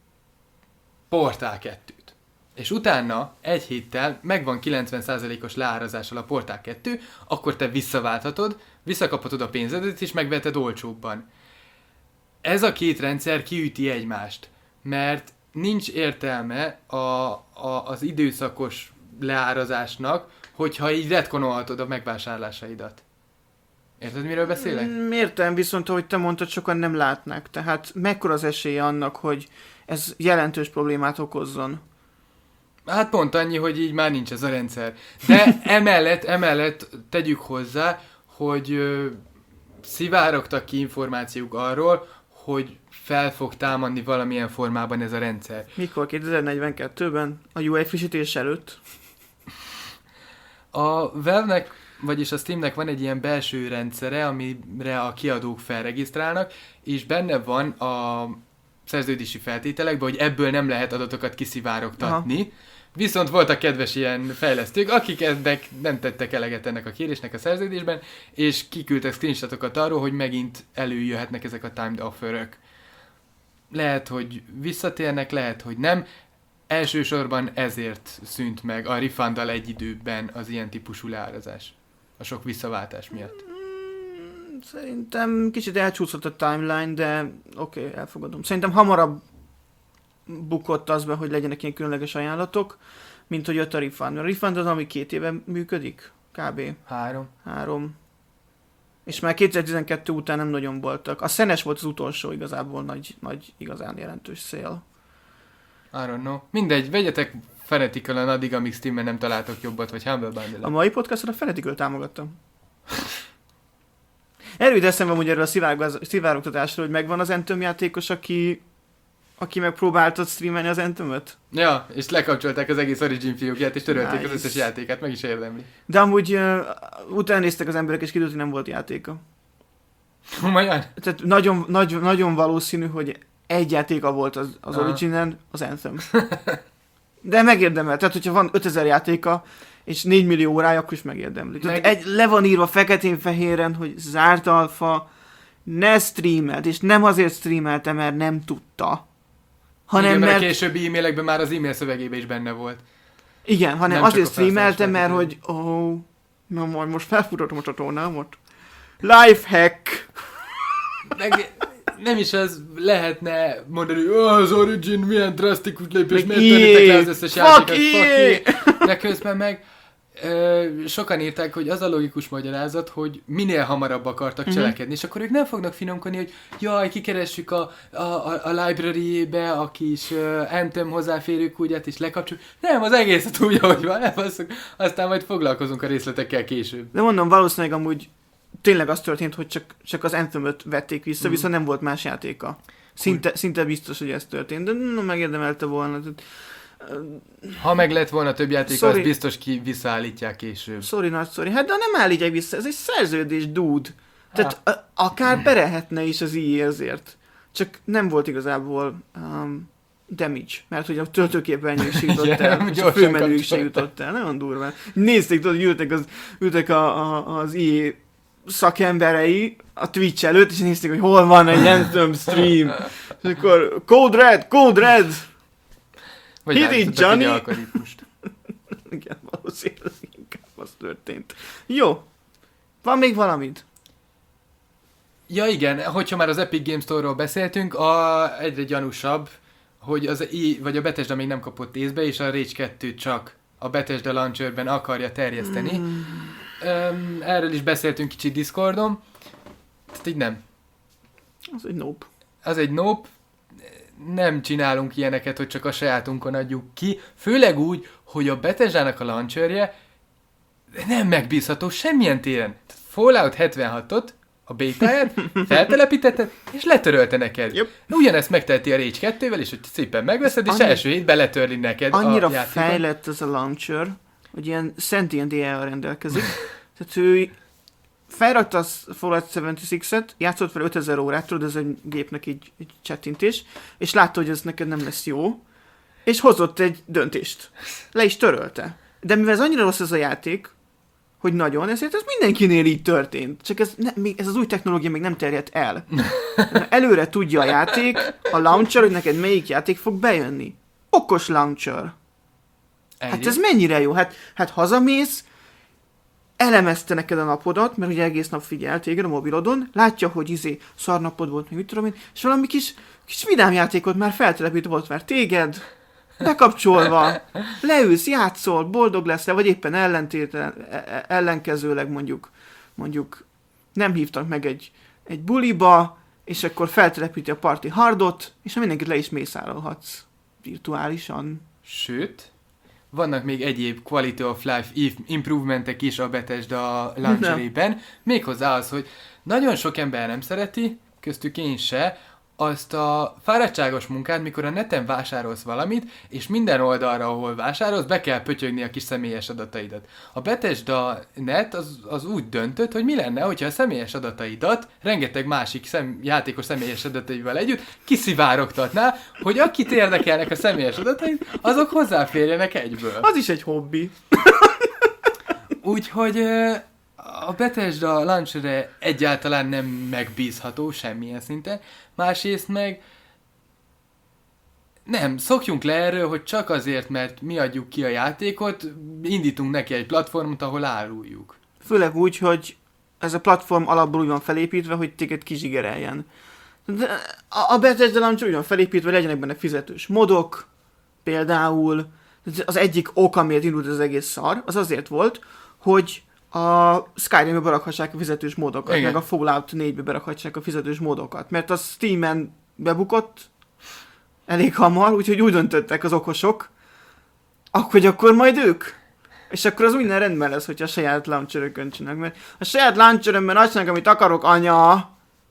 Portál kettőt, és utána egy héttel megvan kilencven százalékos leárazással a Portál kettő, akkor te visszaválthatod, visszakaphatod a pénzedet, és megveted olcsóbban. Ez a két rendszer kiüti egymást, mert nincs értelme a, a, az időszakos leárazásnak, hogyha így retkonolhatod a megvásárlásaidat. Érted, miről beszélek? Mm, értem, viszont ahogy te mondtad, sokan nem látnak. Tehát mekkora az esélye annak, hogy ez jelentős problémát okozzon? Hát pont annyi, hogy így már nincs ez a rendszer. De emellett, emellett tegyük hozzá, hogy ö, szivárogtak ki információk arról, hogy fel fog támadni valamilyen formában ez a rendszer. Mikor? kétezer-negyvenkettőben? A u i frissítés előtt? A Valve-nek, vagyis a Steamnek van egy ilyen belső rendszere, amire a kiadók felregisztrálnak, és benne van a szerződési feltételekben, hogy ebből nem lehet adatokat kiszivárogtatni. Aha. Viszont voltak kedves ilyen fejlesztők, akik ennek nem tettek eleget ennek a kérésnek a szerződésben, és kiküldtek screenshotokat arról, hogy megint előjöhetnek ezek a timed offerök. Lehet, hogy visszatérnek, lehet, hogy nem. Elsősorban ezért szűnt meg a refunddal egy időben az ilyen típusú leárazás. A sok visszaváltás miatt. Szerintem kicsit elcsúszott a timeline, de oké, okay, elfogadom. Szerintem hamarabb bukott az be, hogy legyenek ilyen különleges ajánlatok, mint hogy jött a refund. A refund az, ami két éve működik? Kb. Három. Három. És már kétezer-tizenkettő után nem nagyon voltak. A szenes volt az utolsó igazából nagy, nagy igazán jelentős szél. I don't know. Mindegy, vegyetek Fanatical-en addig, amíg Steam-en nem találtok jobbat, vagy Humble Bundle-en. A mai podcastot a Fanatical támogattam. Erőd eszembe amúgy erről a szivárogtatásról, hogy megvan az Anthem játékos, aki, aki megpróbáltott streamelni az Anthemöt. Ja, és lekapcsolták az egész Origin fiókját, és törölték nice. Az összes játékát, meg is érdemli. De amúgy uh, utána néztek az emberek, és kiderült, hogy nem volt játéka. Komolyan? Tehát nagyon, nagy, nagyon valószínű, hogy egy játéka volt az, az Originen, az Anthem. De megérdemel. Tehát, hogyha van ötezer játéka, és négy millió órája, akkor is megérdemli. Meg... Tehát egy, le van írva feketén-fehéren, hogy zárt alfa, ne streamelt, és nem azért streamelte, mert nem tudta. Hanem igen, mert... mert... későbbi e-mailekben már az e-mail szövegében is benne volt. Igen, hanem nem azért streamelte, mert hogy ó, oh, na majd most felfutatom a csatornámot. Lifehack! Meg... Nem is az lehetne mondani, hogy oh, az Origin milyen drasztikus lépés, miért tennétek le az összes játékot, fuck de közben meg ö, sokan írták, hogy az a logikus magyarázat, hogy minél hamarabb akartak mm-hmm. cselekedni, és akkor ők nem fognak finomkodni, hogy jaj, kikeressük a, a, a, a library-be a kis uh, Anthem hozzáférő kúgyát, és lekapcsoljuk. Nem, az egészet úgy, ahogy van, elbasszuk, aztán majd foglalkozunk a részletekkel később. De mondom, valószínűleg amúgy tényleg az történt, hogy csak, csak az Anthem-öt vették vissza, mm. viszont nem volt más játéka. Szinte, szinte biztos, hogy ez történt, de no, megérdemelte volna. Ha meg lett volna több játék, az biztos ki visszaállítják később. Sorry, nagy sorry. Hát de nem állítják vissza, ez egy szerződés, dude. Tehát a, akár perelhetne is az i á ezért. Csak nem volt igazából um, damage, mert hogy a töltőképernyők se jutott el, és a főmenüük se jutott el. Nagyon durván. Nézték, tudod, ültek, az, ültek a, a, az i á szakemberei a Twitch előtt, és nézték, hogy hol van egy Anthem stream. És akkor Code Red, Code Red! Vagy hit it, Johnny! Igen, valószínűleg inkább az történt. Jó. Van még valamit? Ja igen, hogyha már az Epic Games Store-ról beszéltünk, a, egyre gyanúsabb, hogy az I, vagy a Bethesda még nem kapott észbe, és a Rage kettő csak a Bethesda Launcherben akarja terjeszteni. Mm. Um, erről is beszéltünk kicsit Discordon. Tehát így nem. Az egy nope. Az egy nope. Nem csinálunk ilyeneket, hogy csak a sajátunkon adjuk ki. Főleg úgy, hogy a Bethesdának a launcherje nem megbízható semmilyen téren. Fallout hetvenhatot, a bétáját feltelepítetted, és letörölte neked. Yep. Ugyanezt megteheti a Rage kettővel, és hogy szépen megveszed, és annyi, első hétben letörli neked annyira a játékot. Fejlett ez a launcher, hogy ilyen sentient á i-jel rendelkezik. Tehát ő felrakta a Fallout hetvenhatot, játszott fel ötezer órát, tudod, ez egy gépnek egy, egy chattintés, és látta, hogy ez neked nem lesz jó, és hozott egy döntést. Le is törölte. De mivel ez annyira rossz ez a játék, hogy nagyon, ezért ez mindenkinél így történt. Csak ez, ne, még ez az új technológia még nem terjedt el. Előre tudja a játék, a launcher, hogy neked melyik játék fog bejönni. Okos launcher. Ennyi? Hát ez mennyire jó? Hát, hát hazamész, elemezte neked a napodat, mert ugye egész nap figyel téged a mobilodon, látja, hogy izé szarnapod volt, mit tudom én, és valami kis, kis vidám játékot már feltelepít volt már téged, bekapcsolva, leülsz, játszol, boldog leszel, vagy éppen ellentétlen, ellenkezőleg mondjuk, mondjuk nem hívtak meg egy, egy buliba, és akkor feltelepíti a party hardot, és mindenkit le is mészárolhatsz virtuálisan. Sőt, vannak még egyéb quality of life improvementek is a Bethesda launcherében, méghozzá az, hogy nagyon sok ember nem szereti, köztük én se, azt a fáradtságos munkát, mikor a neten vásárolsz valamit, és minden oldalra, ahol vásárolsz, be kell pötyögni a kis személyes adataidat. A Bethesda net az, az úgy döntött, hogy mi lenne, hogyha a személyes adataidat rengeteg másik szem, játékos személyes adataival együtt kiszivárogtatná, hogy akit érdekelnek a személyes adatait, azok hozzáférjenek egyből. Az is egy hobbi. Úgyhogy a Bethesda launcher egyáltalán nem megbízható semmilyen szinten, másrészt meg nem, szokjunk le erről, hogy csak azért, mert mi adjuk ki a játékot, indítunk neki egy platformot, ahol áruljuk. Főleg úgy, hogy ez a platform alapból úgy van felépítve, hogy téged kizsigereljen. De a Bethesda launcher úgy van felépítve, hogy legyenek benne fizetős modok, például az egyik ok, amiért indult az egész szar, az azért volt, hogy a Skyrimbe berakhassák a fizetős módokat, igen, meg a Fallout négybe berakhassák a fizetős módokat, mert a Steamen bebukott elég hamar, úgyhogy úgy döntöttek az okosok, hogy akkor majd ők. És akkor az minden rendben lesz, hogyha a saját launcherökön csinálnak, mert a saját launcherömben azt csinálok, amit akarok, anya!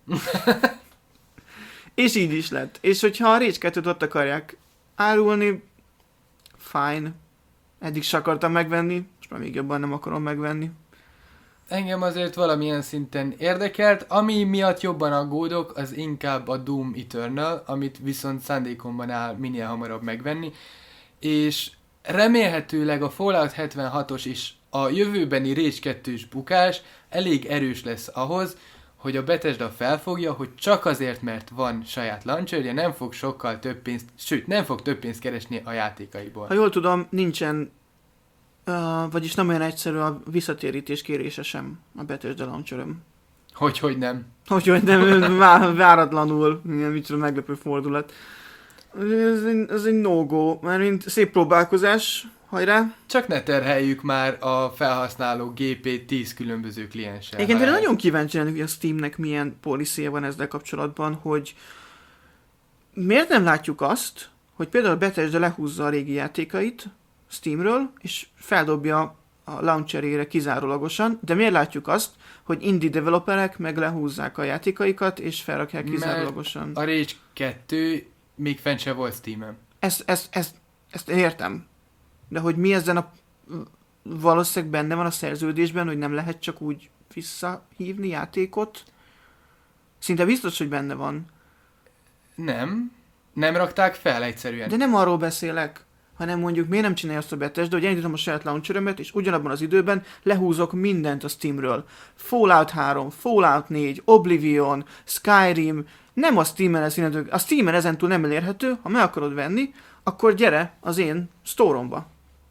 És így is lett. És hogyha a Rage kettőt ott akarják árulni, fine. Eddig se akartam megvenni, most már még jobban nem akarom megvenni. Engem azért valamilyen szinten érdekelt, ami miatt jobban aggódok, az inkább a Doom Eternal, amit viszont szándékomban áll minél hamarabb megvenni, és remélhetőleg a Fallout hetvenhatos is a jövőbeni Rage kettős bukás elég erős lesz ahhoz, hogy a Bethesda felfogja, hogy csak azért, mert van saját launcherje, nem fog sokkal több pénzt, sőt, nem fog több pénzt keresni a játékaiból. Ha jól tudom, nincsen, uh, vagyis nem olyan egyszerű a visszatérítés kérése sem a Bethesda launcheröm. Hogy, hogy nem? Hogy, hogy nem, váratlanul, micsoda meglepő fordulat. Ez egy, ez egy no-go, mert mint szép próbálkozás, hajrá. Csak ne terheljük már a felhasználó gépét tíz különböző klienssel. Igen, de nagyon kíváncsi lenni, hogy a Steamnek milyen policy van ezzel kapcsolatban, hogy miért nem látjuk azt, hogy például a Bethesda lehúzza a régi játékait Steamről, és feldobja a launcherére kizárólagosan, de miért látjuk azt, hogy indie developerek meg lehúzzák a játékaikat, és felrakják kizárólagosan? Mert a Rage kettő még fenn se volt Steamen. Ezt, ezt, ezt, ezt értem. De hogy mi ezen a... valószínűleg benne van a szerződésben, hogy nem lehet csak úgy visszahívni játékot? Szinte biztos, hogy benne van. Nem. Nem rakták fel egyszerűen. De nem arról beszélek, hanem mondjuk miért nem csinálja azt a Bethesda, hogy elindítom a saját launcherömet, és ugyanabban az időben lehúzok mindent a Steamről. Fallout három, Fallout négy, Oblivion, Skyrim, nem a Steamen ez a Steamen ezentúl nem elérhető, ha meg akarod venni, akkor gyere az én store-omba.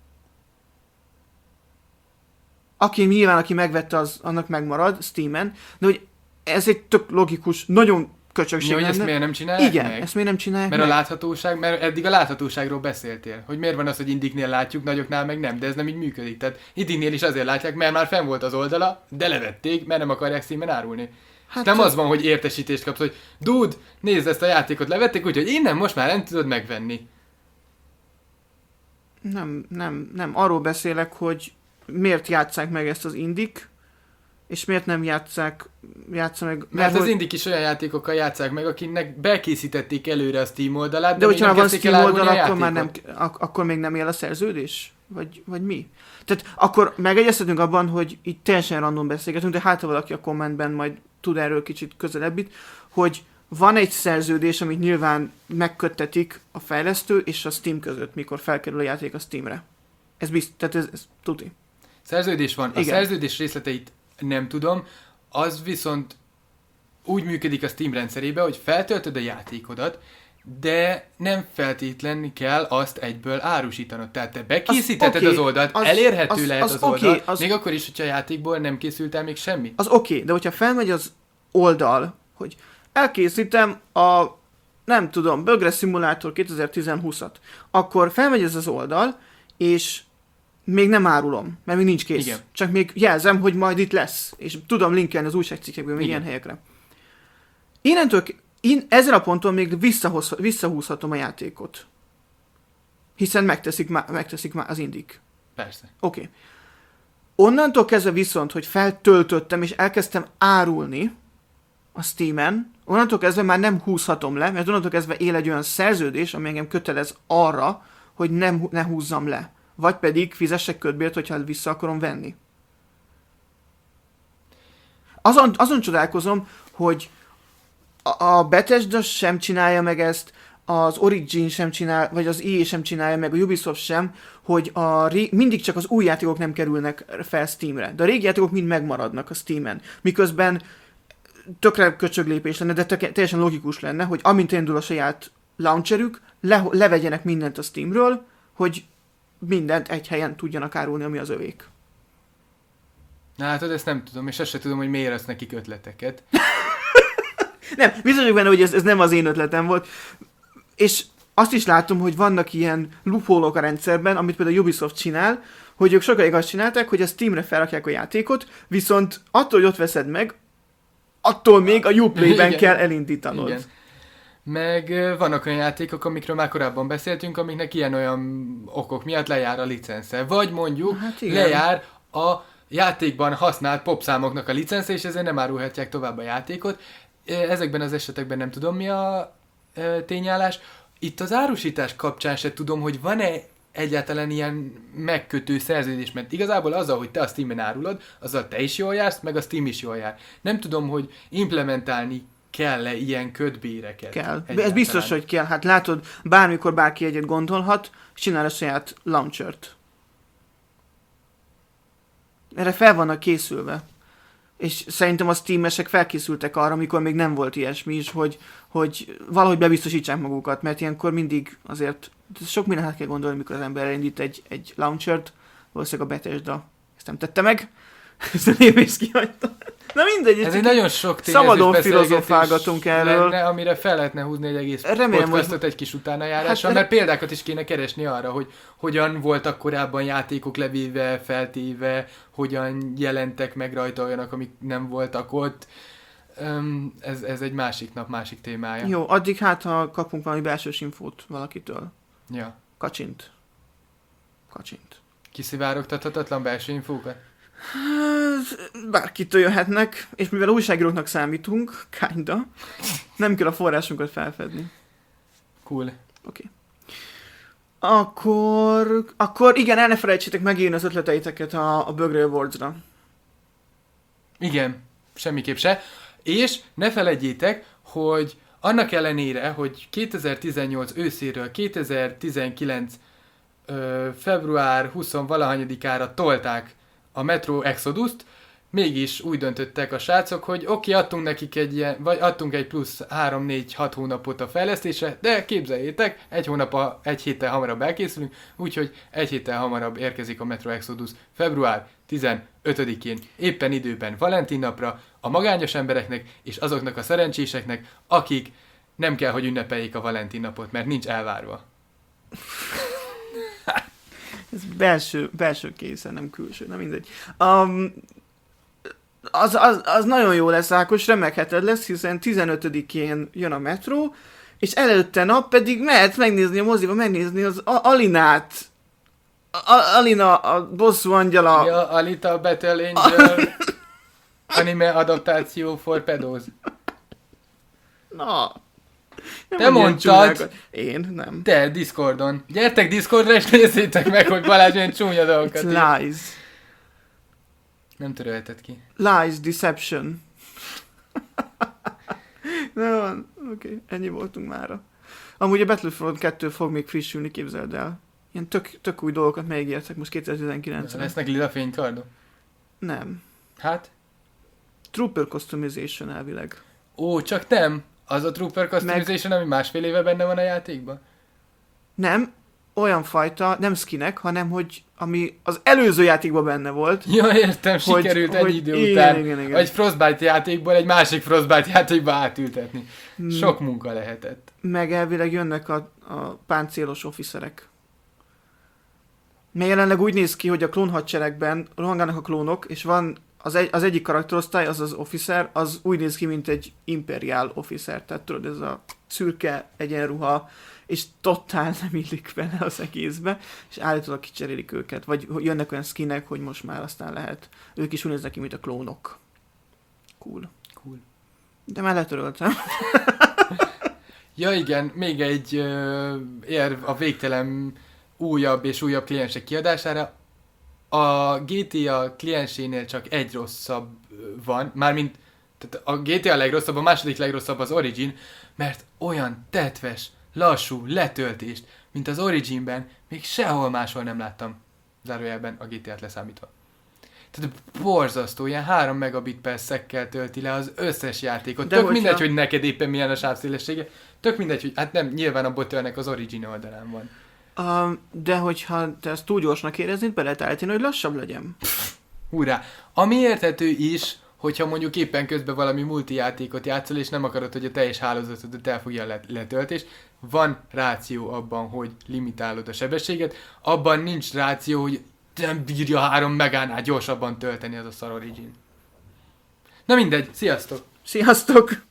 Aki nyilván, aki megvette, az annak megmarad Steamen, de hogy ez egy tök logikus, nagyon köcsögség lenne. Hogy ezt miért nem csinálják Igen, meg? ezt miért nem csinálják Mert meg? a láthatóság, mert eddig a láthatóságról beszéltél. Hogy miért van az, hogy indiknél látjuk, nagyoknál meg nem, de ez nem így működik. Tehát indiknél is azért látják, mert már fenn volt az oldala, de levették, mert nem akarják Steamen árulni. Hát nem az van, hogy értesítést kapsz, hogy dude, nézd, ezt a játékot levették, úgyhogy innen most már nem tudod megvenni. Nem, nem, nem. Arról beszélek, hogy miért játsszák meg ezt az indik, és miért nem játsszák, játsza meg... Mert, mert az hogy... indik is olyan játékokkal játsszák meg, akiknek bekészítették előre a Steam oldalát, de, de hogyha még van nem Steam oldal, a akkor már nem, ak- akkor még nem él a szerződés? Vagy, vagy mi? Tehát akkor megegyeztetünk abban, hogy itt teljesen random beszélgetünk, de hát ha valaki a kommentben majd tud erről kicsit közelebbit, hogy van egy szerződés, amit nyilván megköttetik a fejlesztő és a Steam között, mikor felkerül a játék a Steamre. Ez biztos, tehát ez, ez tuti. Szerződés van. A Igen. szerződés részleteit nem tudom, az viszont úgy működik a Steam rendszerében, hogy feltöltöd a játékodat, de nem feltétlenül kell azt egyből árusítanod. Tehát te bekészítheted az, okay, az oldalt, az, elérhető az, lehet az, az oldal, okay, az, még akkor is, hogyha a játékból nem készült el még semmi. Az oké, okay, de hogyha felmegy az oldal, hogy elkészítem a nem tudom, bögre szimulátor kétezer-tíz-húszat, akkor felmegy ez az oldal, és még nem árulom, mert még nincs kész. Igen. Csak még jelzem, hogy majd itt lesz. És tudom linkelni az újságcikkekből még ilyen helyekre. Innentől, én ezzel a ponton még visszahoz, visszahúzhatom a játékot. Hiszen megteszik, má, megteszik már az indik. Persze. Oké. Okay. Onnantól kezdve viszont, hogy feltöltöttem és elkezdtem árulni a Steamen, onnantól kezdve már nem húzhatom le, mert onnantól kezdve él egy olyan szerződés, ami engem kötelez arra, hogy nem, ne húzzam le. Vagy pedig fizessek kötbért, hogyha vissza akarom venni. Azon, azon csodálkozom, hogy a, a Bethesda sem csinálja meg ezt, az Origin sem csinál, vagy az í á sem csinálja meg, a Ubisoft sem, hogy a ré... mindig csak az új játékok nem kerülnek fel Steamre. De a régi játékok mind megmaradnak a Steamen. Miközben tökre köcsöglépés lenne, de tök, teljesen logikus lenne, hogy amint indul a saját launcherük, le, levegyenek mindent a Steamről, hogy mindent egy helyen tudjanak árulni, ami az övék. Na látod, ezt nem tudom, és azt sem tudom, hogy miért azt nekik ötleteket. Nem, biztos vagyok benne, hogy ez, ez nem az én ötletem volt. És azt is látom, hogy vannak ilyen loophole-ok a rendszerben, amit például a Ubisoft csinál, hogy ők sokáig azt csinálták, hogy a Steamre felrakják a játékot, viszont attól, hogy ott veszed meg, attól még a Uplay-ben kell elindítanod. Igen. Meg vannak olyan játékok, amikről már korábban beszéltünk, amiknek ilyen-olyan okok miatt lejár a licence. Vagy mondjuk hát lejár a játékban használt popszámoknak a licence, és ezért nem árulhatják tovább a játékot. Ezekben az esetekben nem tudom, mi a tényállás. Itt az árusítás kapcsán se tudom, hogy van-e egyáltalán ilyen megkötő szerződés, mert igazából azzal, hogy te a Steamen árulod, azzal te is jól jársz, meg a Steam is jól jár. Nem tudom, hogy implementálni kell-e ilyen kötbéreket. Kell. Egyáltalán. Ez biztos, hogy kell. Hát látod, bármikor bárki egyet gondolhat, és csinál a saját launchert. Erre fel vannak készülve. És szerintem a Steam-esek felkészültek arra, amikor még nem volt ilyesmi is, hogy, hogy valahogy bebiztosítsák magukat, mert ilyenkor mindig azért sok mindent kell gondolni, mikor az ember elindít egy, egy launchert, valószínűleg a Bethesda ezt nem tette meg, ezt a lépést kihagyta. Na mindegy, ez egy nagyon sok szabadon filozofálgatunk erről. Lenne, amire fel lehetne húzni egy egész Remélem, podcastot egy kis utánajárással, hát, mert példákat is kéne keresni arra, hogy hogyan voltak korábban játékok levéve, feltéve, hogyan jelentek meg rajta olyanok, amik nem voltak ott. Ez, ez egy másik nap, másik témája. Jó, addig hát, ha kapunk valami belsős infót valakitől. Ja. Kacsint. Kacsint. Kiszivárogtathatatlan belső infókat? Bárkitől jöhetnek, és mivel újságíróknak számítunk, kinda, nem kell a forrásunkat felfedni. Cool. Oké. Okay. Akkor, akkor igen, el ne felejtsétek megírni az ötleteiteket a, a Bögre Awards-ra. Igen, semmiképp se. És ne felejtjétek, hogy annak ellenére, hogy kétezer-tizennyolc őszéről kétezer-tizenkilenc ö, február huszonvalahanyadikára tolták a Metro Exodus-t, mégis úgy döntöttek a srácok, hogy oké, okay, adtunk nekik egy ilyen, vagy adtunk egy plusz három-négy-hat hónapot a fejlesztésre, de képzeljétek, egy hónap, a, egy héttel hamarabb elkészülünk, úgyhogy egy héttel hamarabb érkezik a Metro Exodus február tizenötödikén, éppen időben Valentin napra, a magányos embereknek és azoknak a szerencséseknek, akik nem kell, hogy ünnepeljék a Valentin napot, mert nincs elvárva. Ez belső, belső készen, nem külső, nem mindegy. Um, az, az, az nagyon jó lesz, Ákos, remek heted lesz, hiszen tizenötödikén jön a Metro, és előtte nap pedig mehetsz megnézni a moziba, megnézni az Alinát. A- Alina, a bosszú angyala. Ja, Alita Battle Angel anime adaptáció for pedos. Na. Nem te mondtad. Én, nem. Te, Discordon. Gyertek Discordra, és nézzétek meg, hogy Balázs olyan csúnya dolgokat. It's lies. Nem törölheted ki. Lies, deception. Na van, oké, okay, ennyi voltunk mára. Amúgy a Battlefront kettő fog még frissülni, képzeld el. Ilyen tök, tök új dolgokat megígértek most kétezer-tizenkilencben. Lesznek lila fénykardok? Nem. Hát? Trooper customization elvileg. Ó, csak nem. Az a Trooper customization, meg... ami másfél éve benne van a játékban? Nem. olyan fajta, nem skinek, hanem hogy ami az előző játékban benne volt. Ja, értem, hogy, sikerült hogy, egy idő igen, után igen, igen. egy Frostbite játékból egy másik Frostbite játékba átültetni. Hmm. Sok munka lehetett. Meg elvileg jönnek a, a páncélos officerek. Mert jelenleg úgy néz ki, hogy a klónhadseregben rohangálnak a klónok, és van az, egy, az egyik karakterosztály, az az officer, az úgy néz ki, mint egy imperial officer. Tehát tudod, ez a szürke egyenruha, és totál nem illik bele az egészbe, és állítólag kicserélik őket. Vagy jönnek olyan skinek, hogy most már aztán lehet. Ők is úgy néznek ki, mint a klónok. Cool. Cool. De már letöröltem. Ja igen, még egy uh, érv a végtelen újabb és újabb kliensek kiadására. A gé té á kliensénél csak egy rosszabb van, mármint tehát a gé té á legrosszabb, a második legrosszabb az Origin, mert olyan tetves, lassú letöltést, mint az Originben, még sehol máshol nem láttam. Zárójelben a gé té át leszámítva. Tehát borzasztó, ilyen három megabit per szekkel tölti le az összes játékot. De Tök hogyha... mindegy, hogy neked éppen milyen a sávszélessége. Tök mindegy, hogy hát nem, nyilván abból tölnek az Origin oldalán van. Uh, de hogyha te ezt túl gyorsnak éreznéd, be lehet állítani, hogy lassabb legyen. Hurrá! Ami érthető is, hogyha mondjuk éppen közben valami multijátékot játszol, és nem akarod, hogy a teljes hálózatodat elfogja a letöltés, van ráció abban, hogy limitálod a sebességet, abban nincs ráció, hogy nem bírja három megánál gyorsabban tölteni az a szar Origin. Na mindegy, sziasztok! Sziasztok!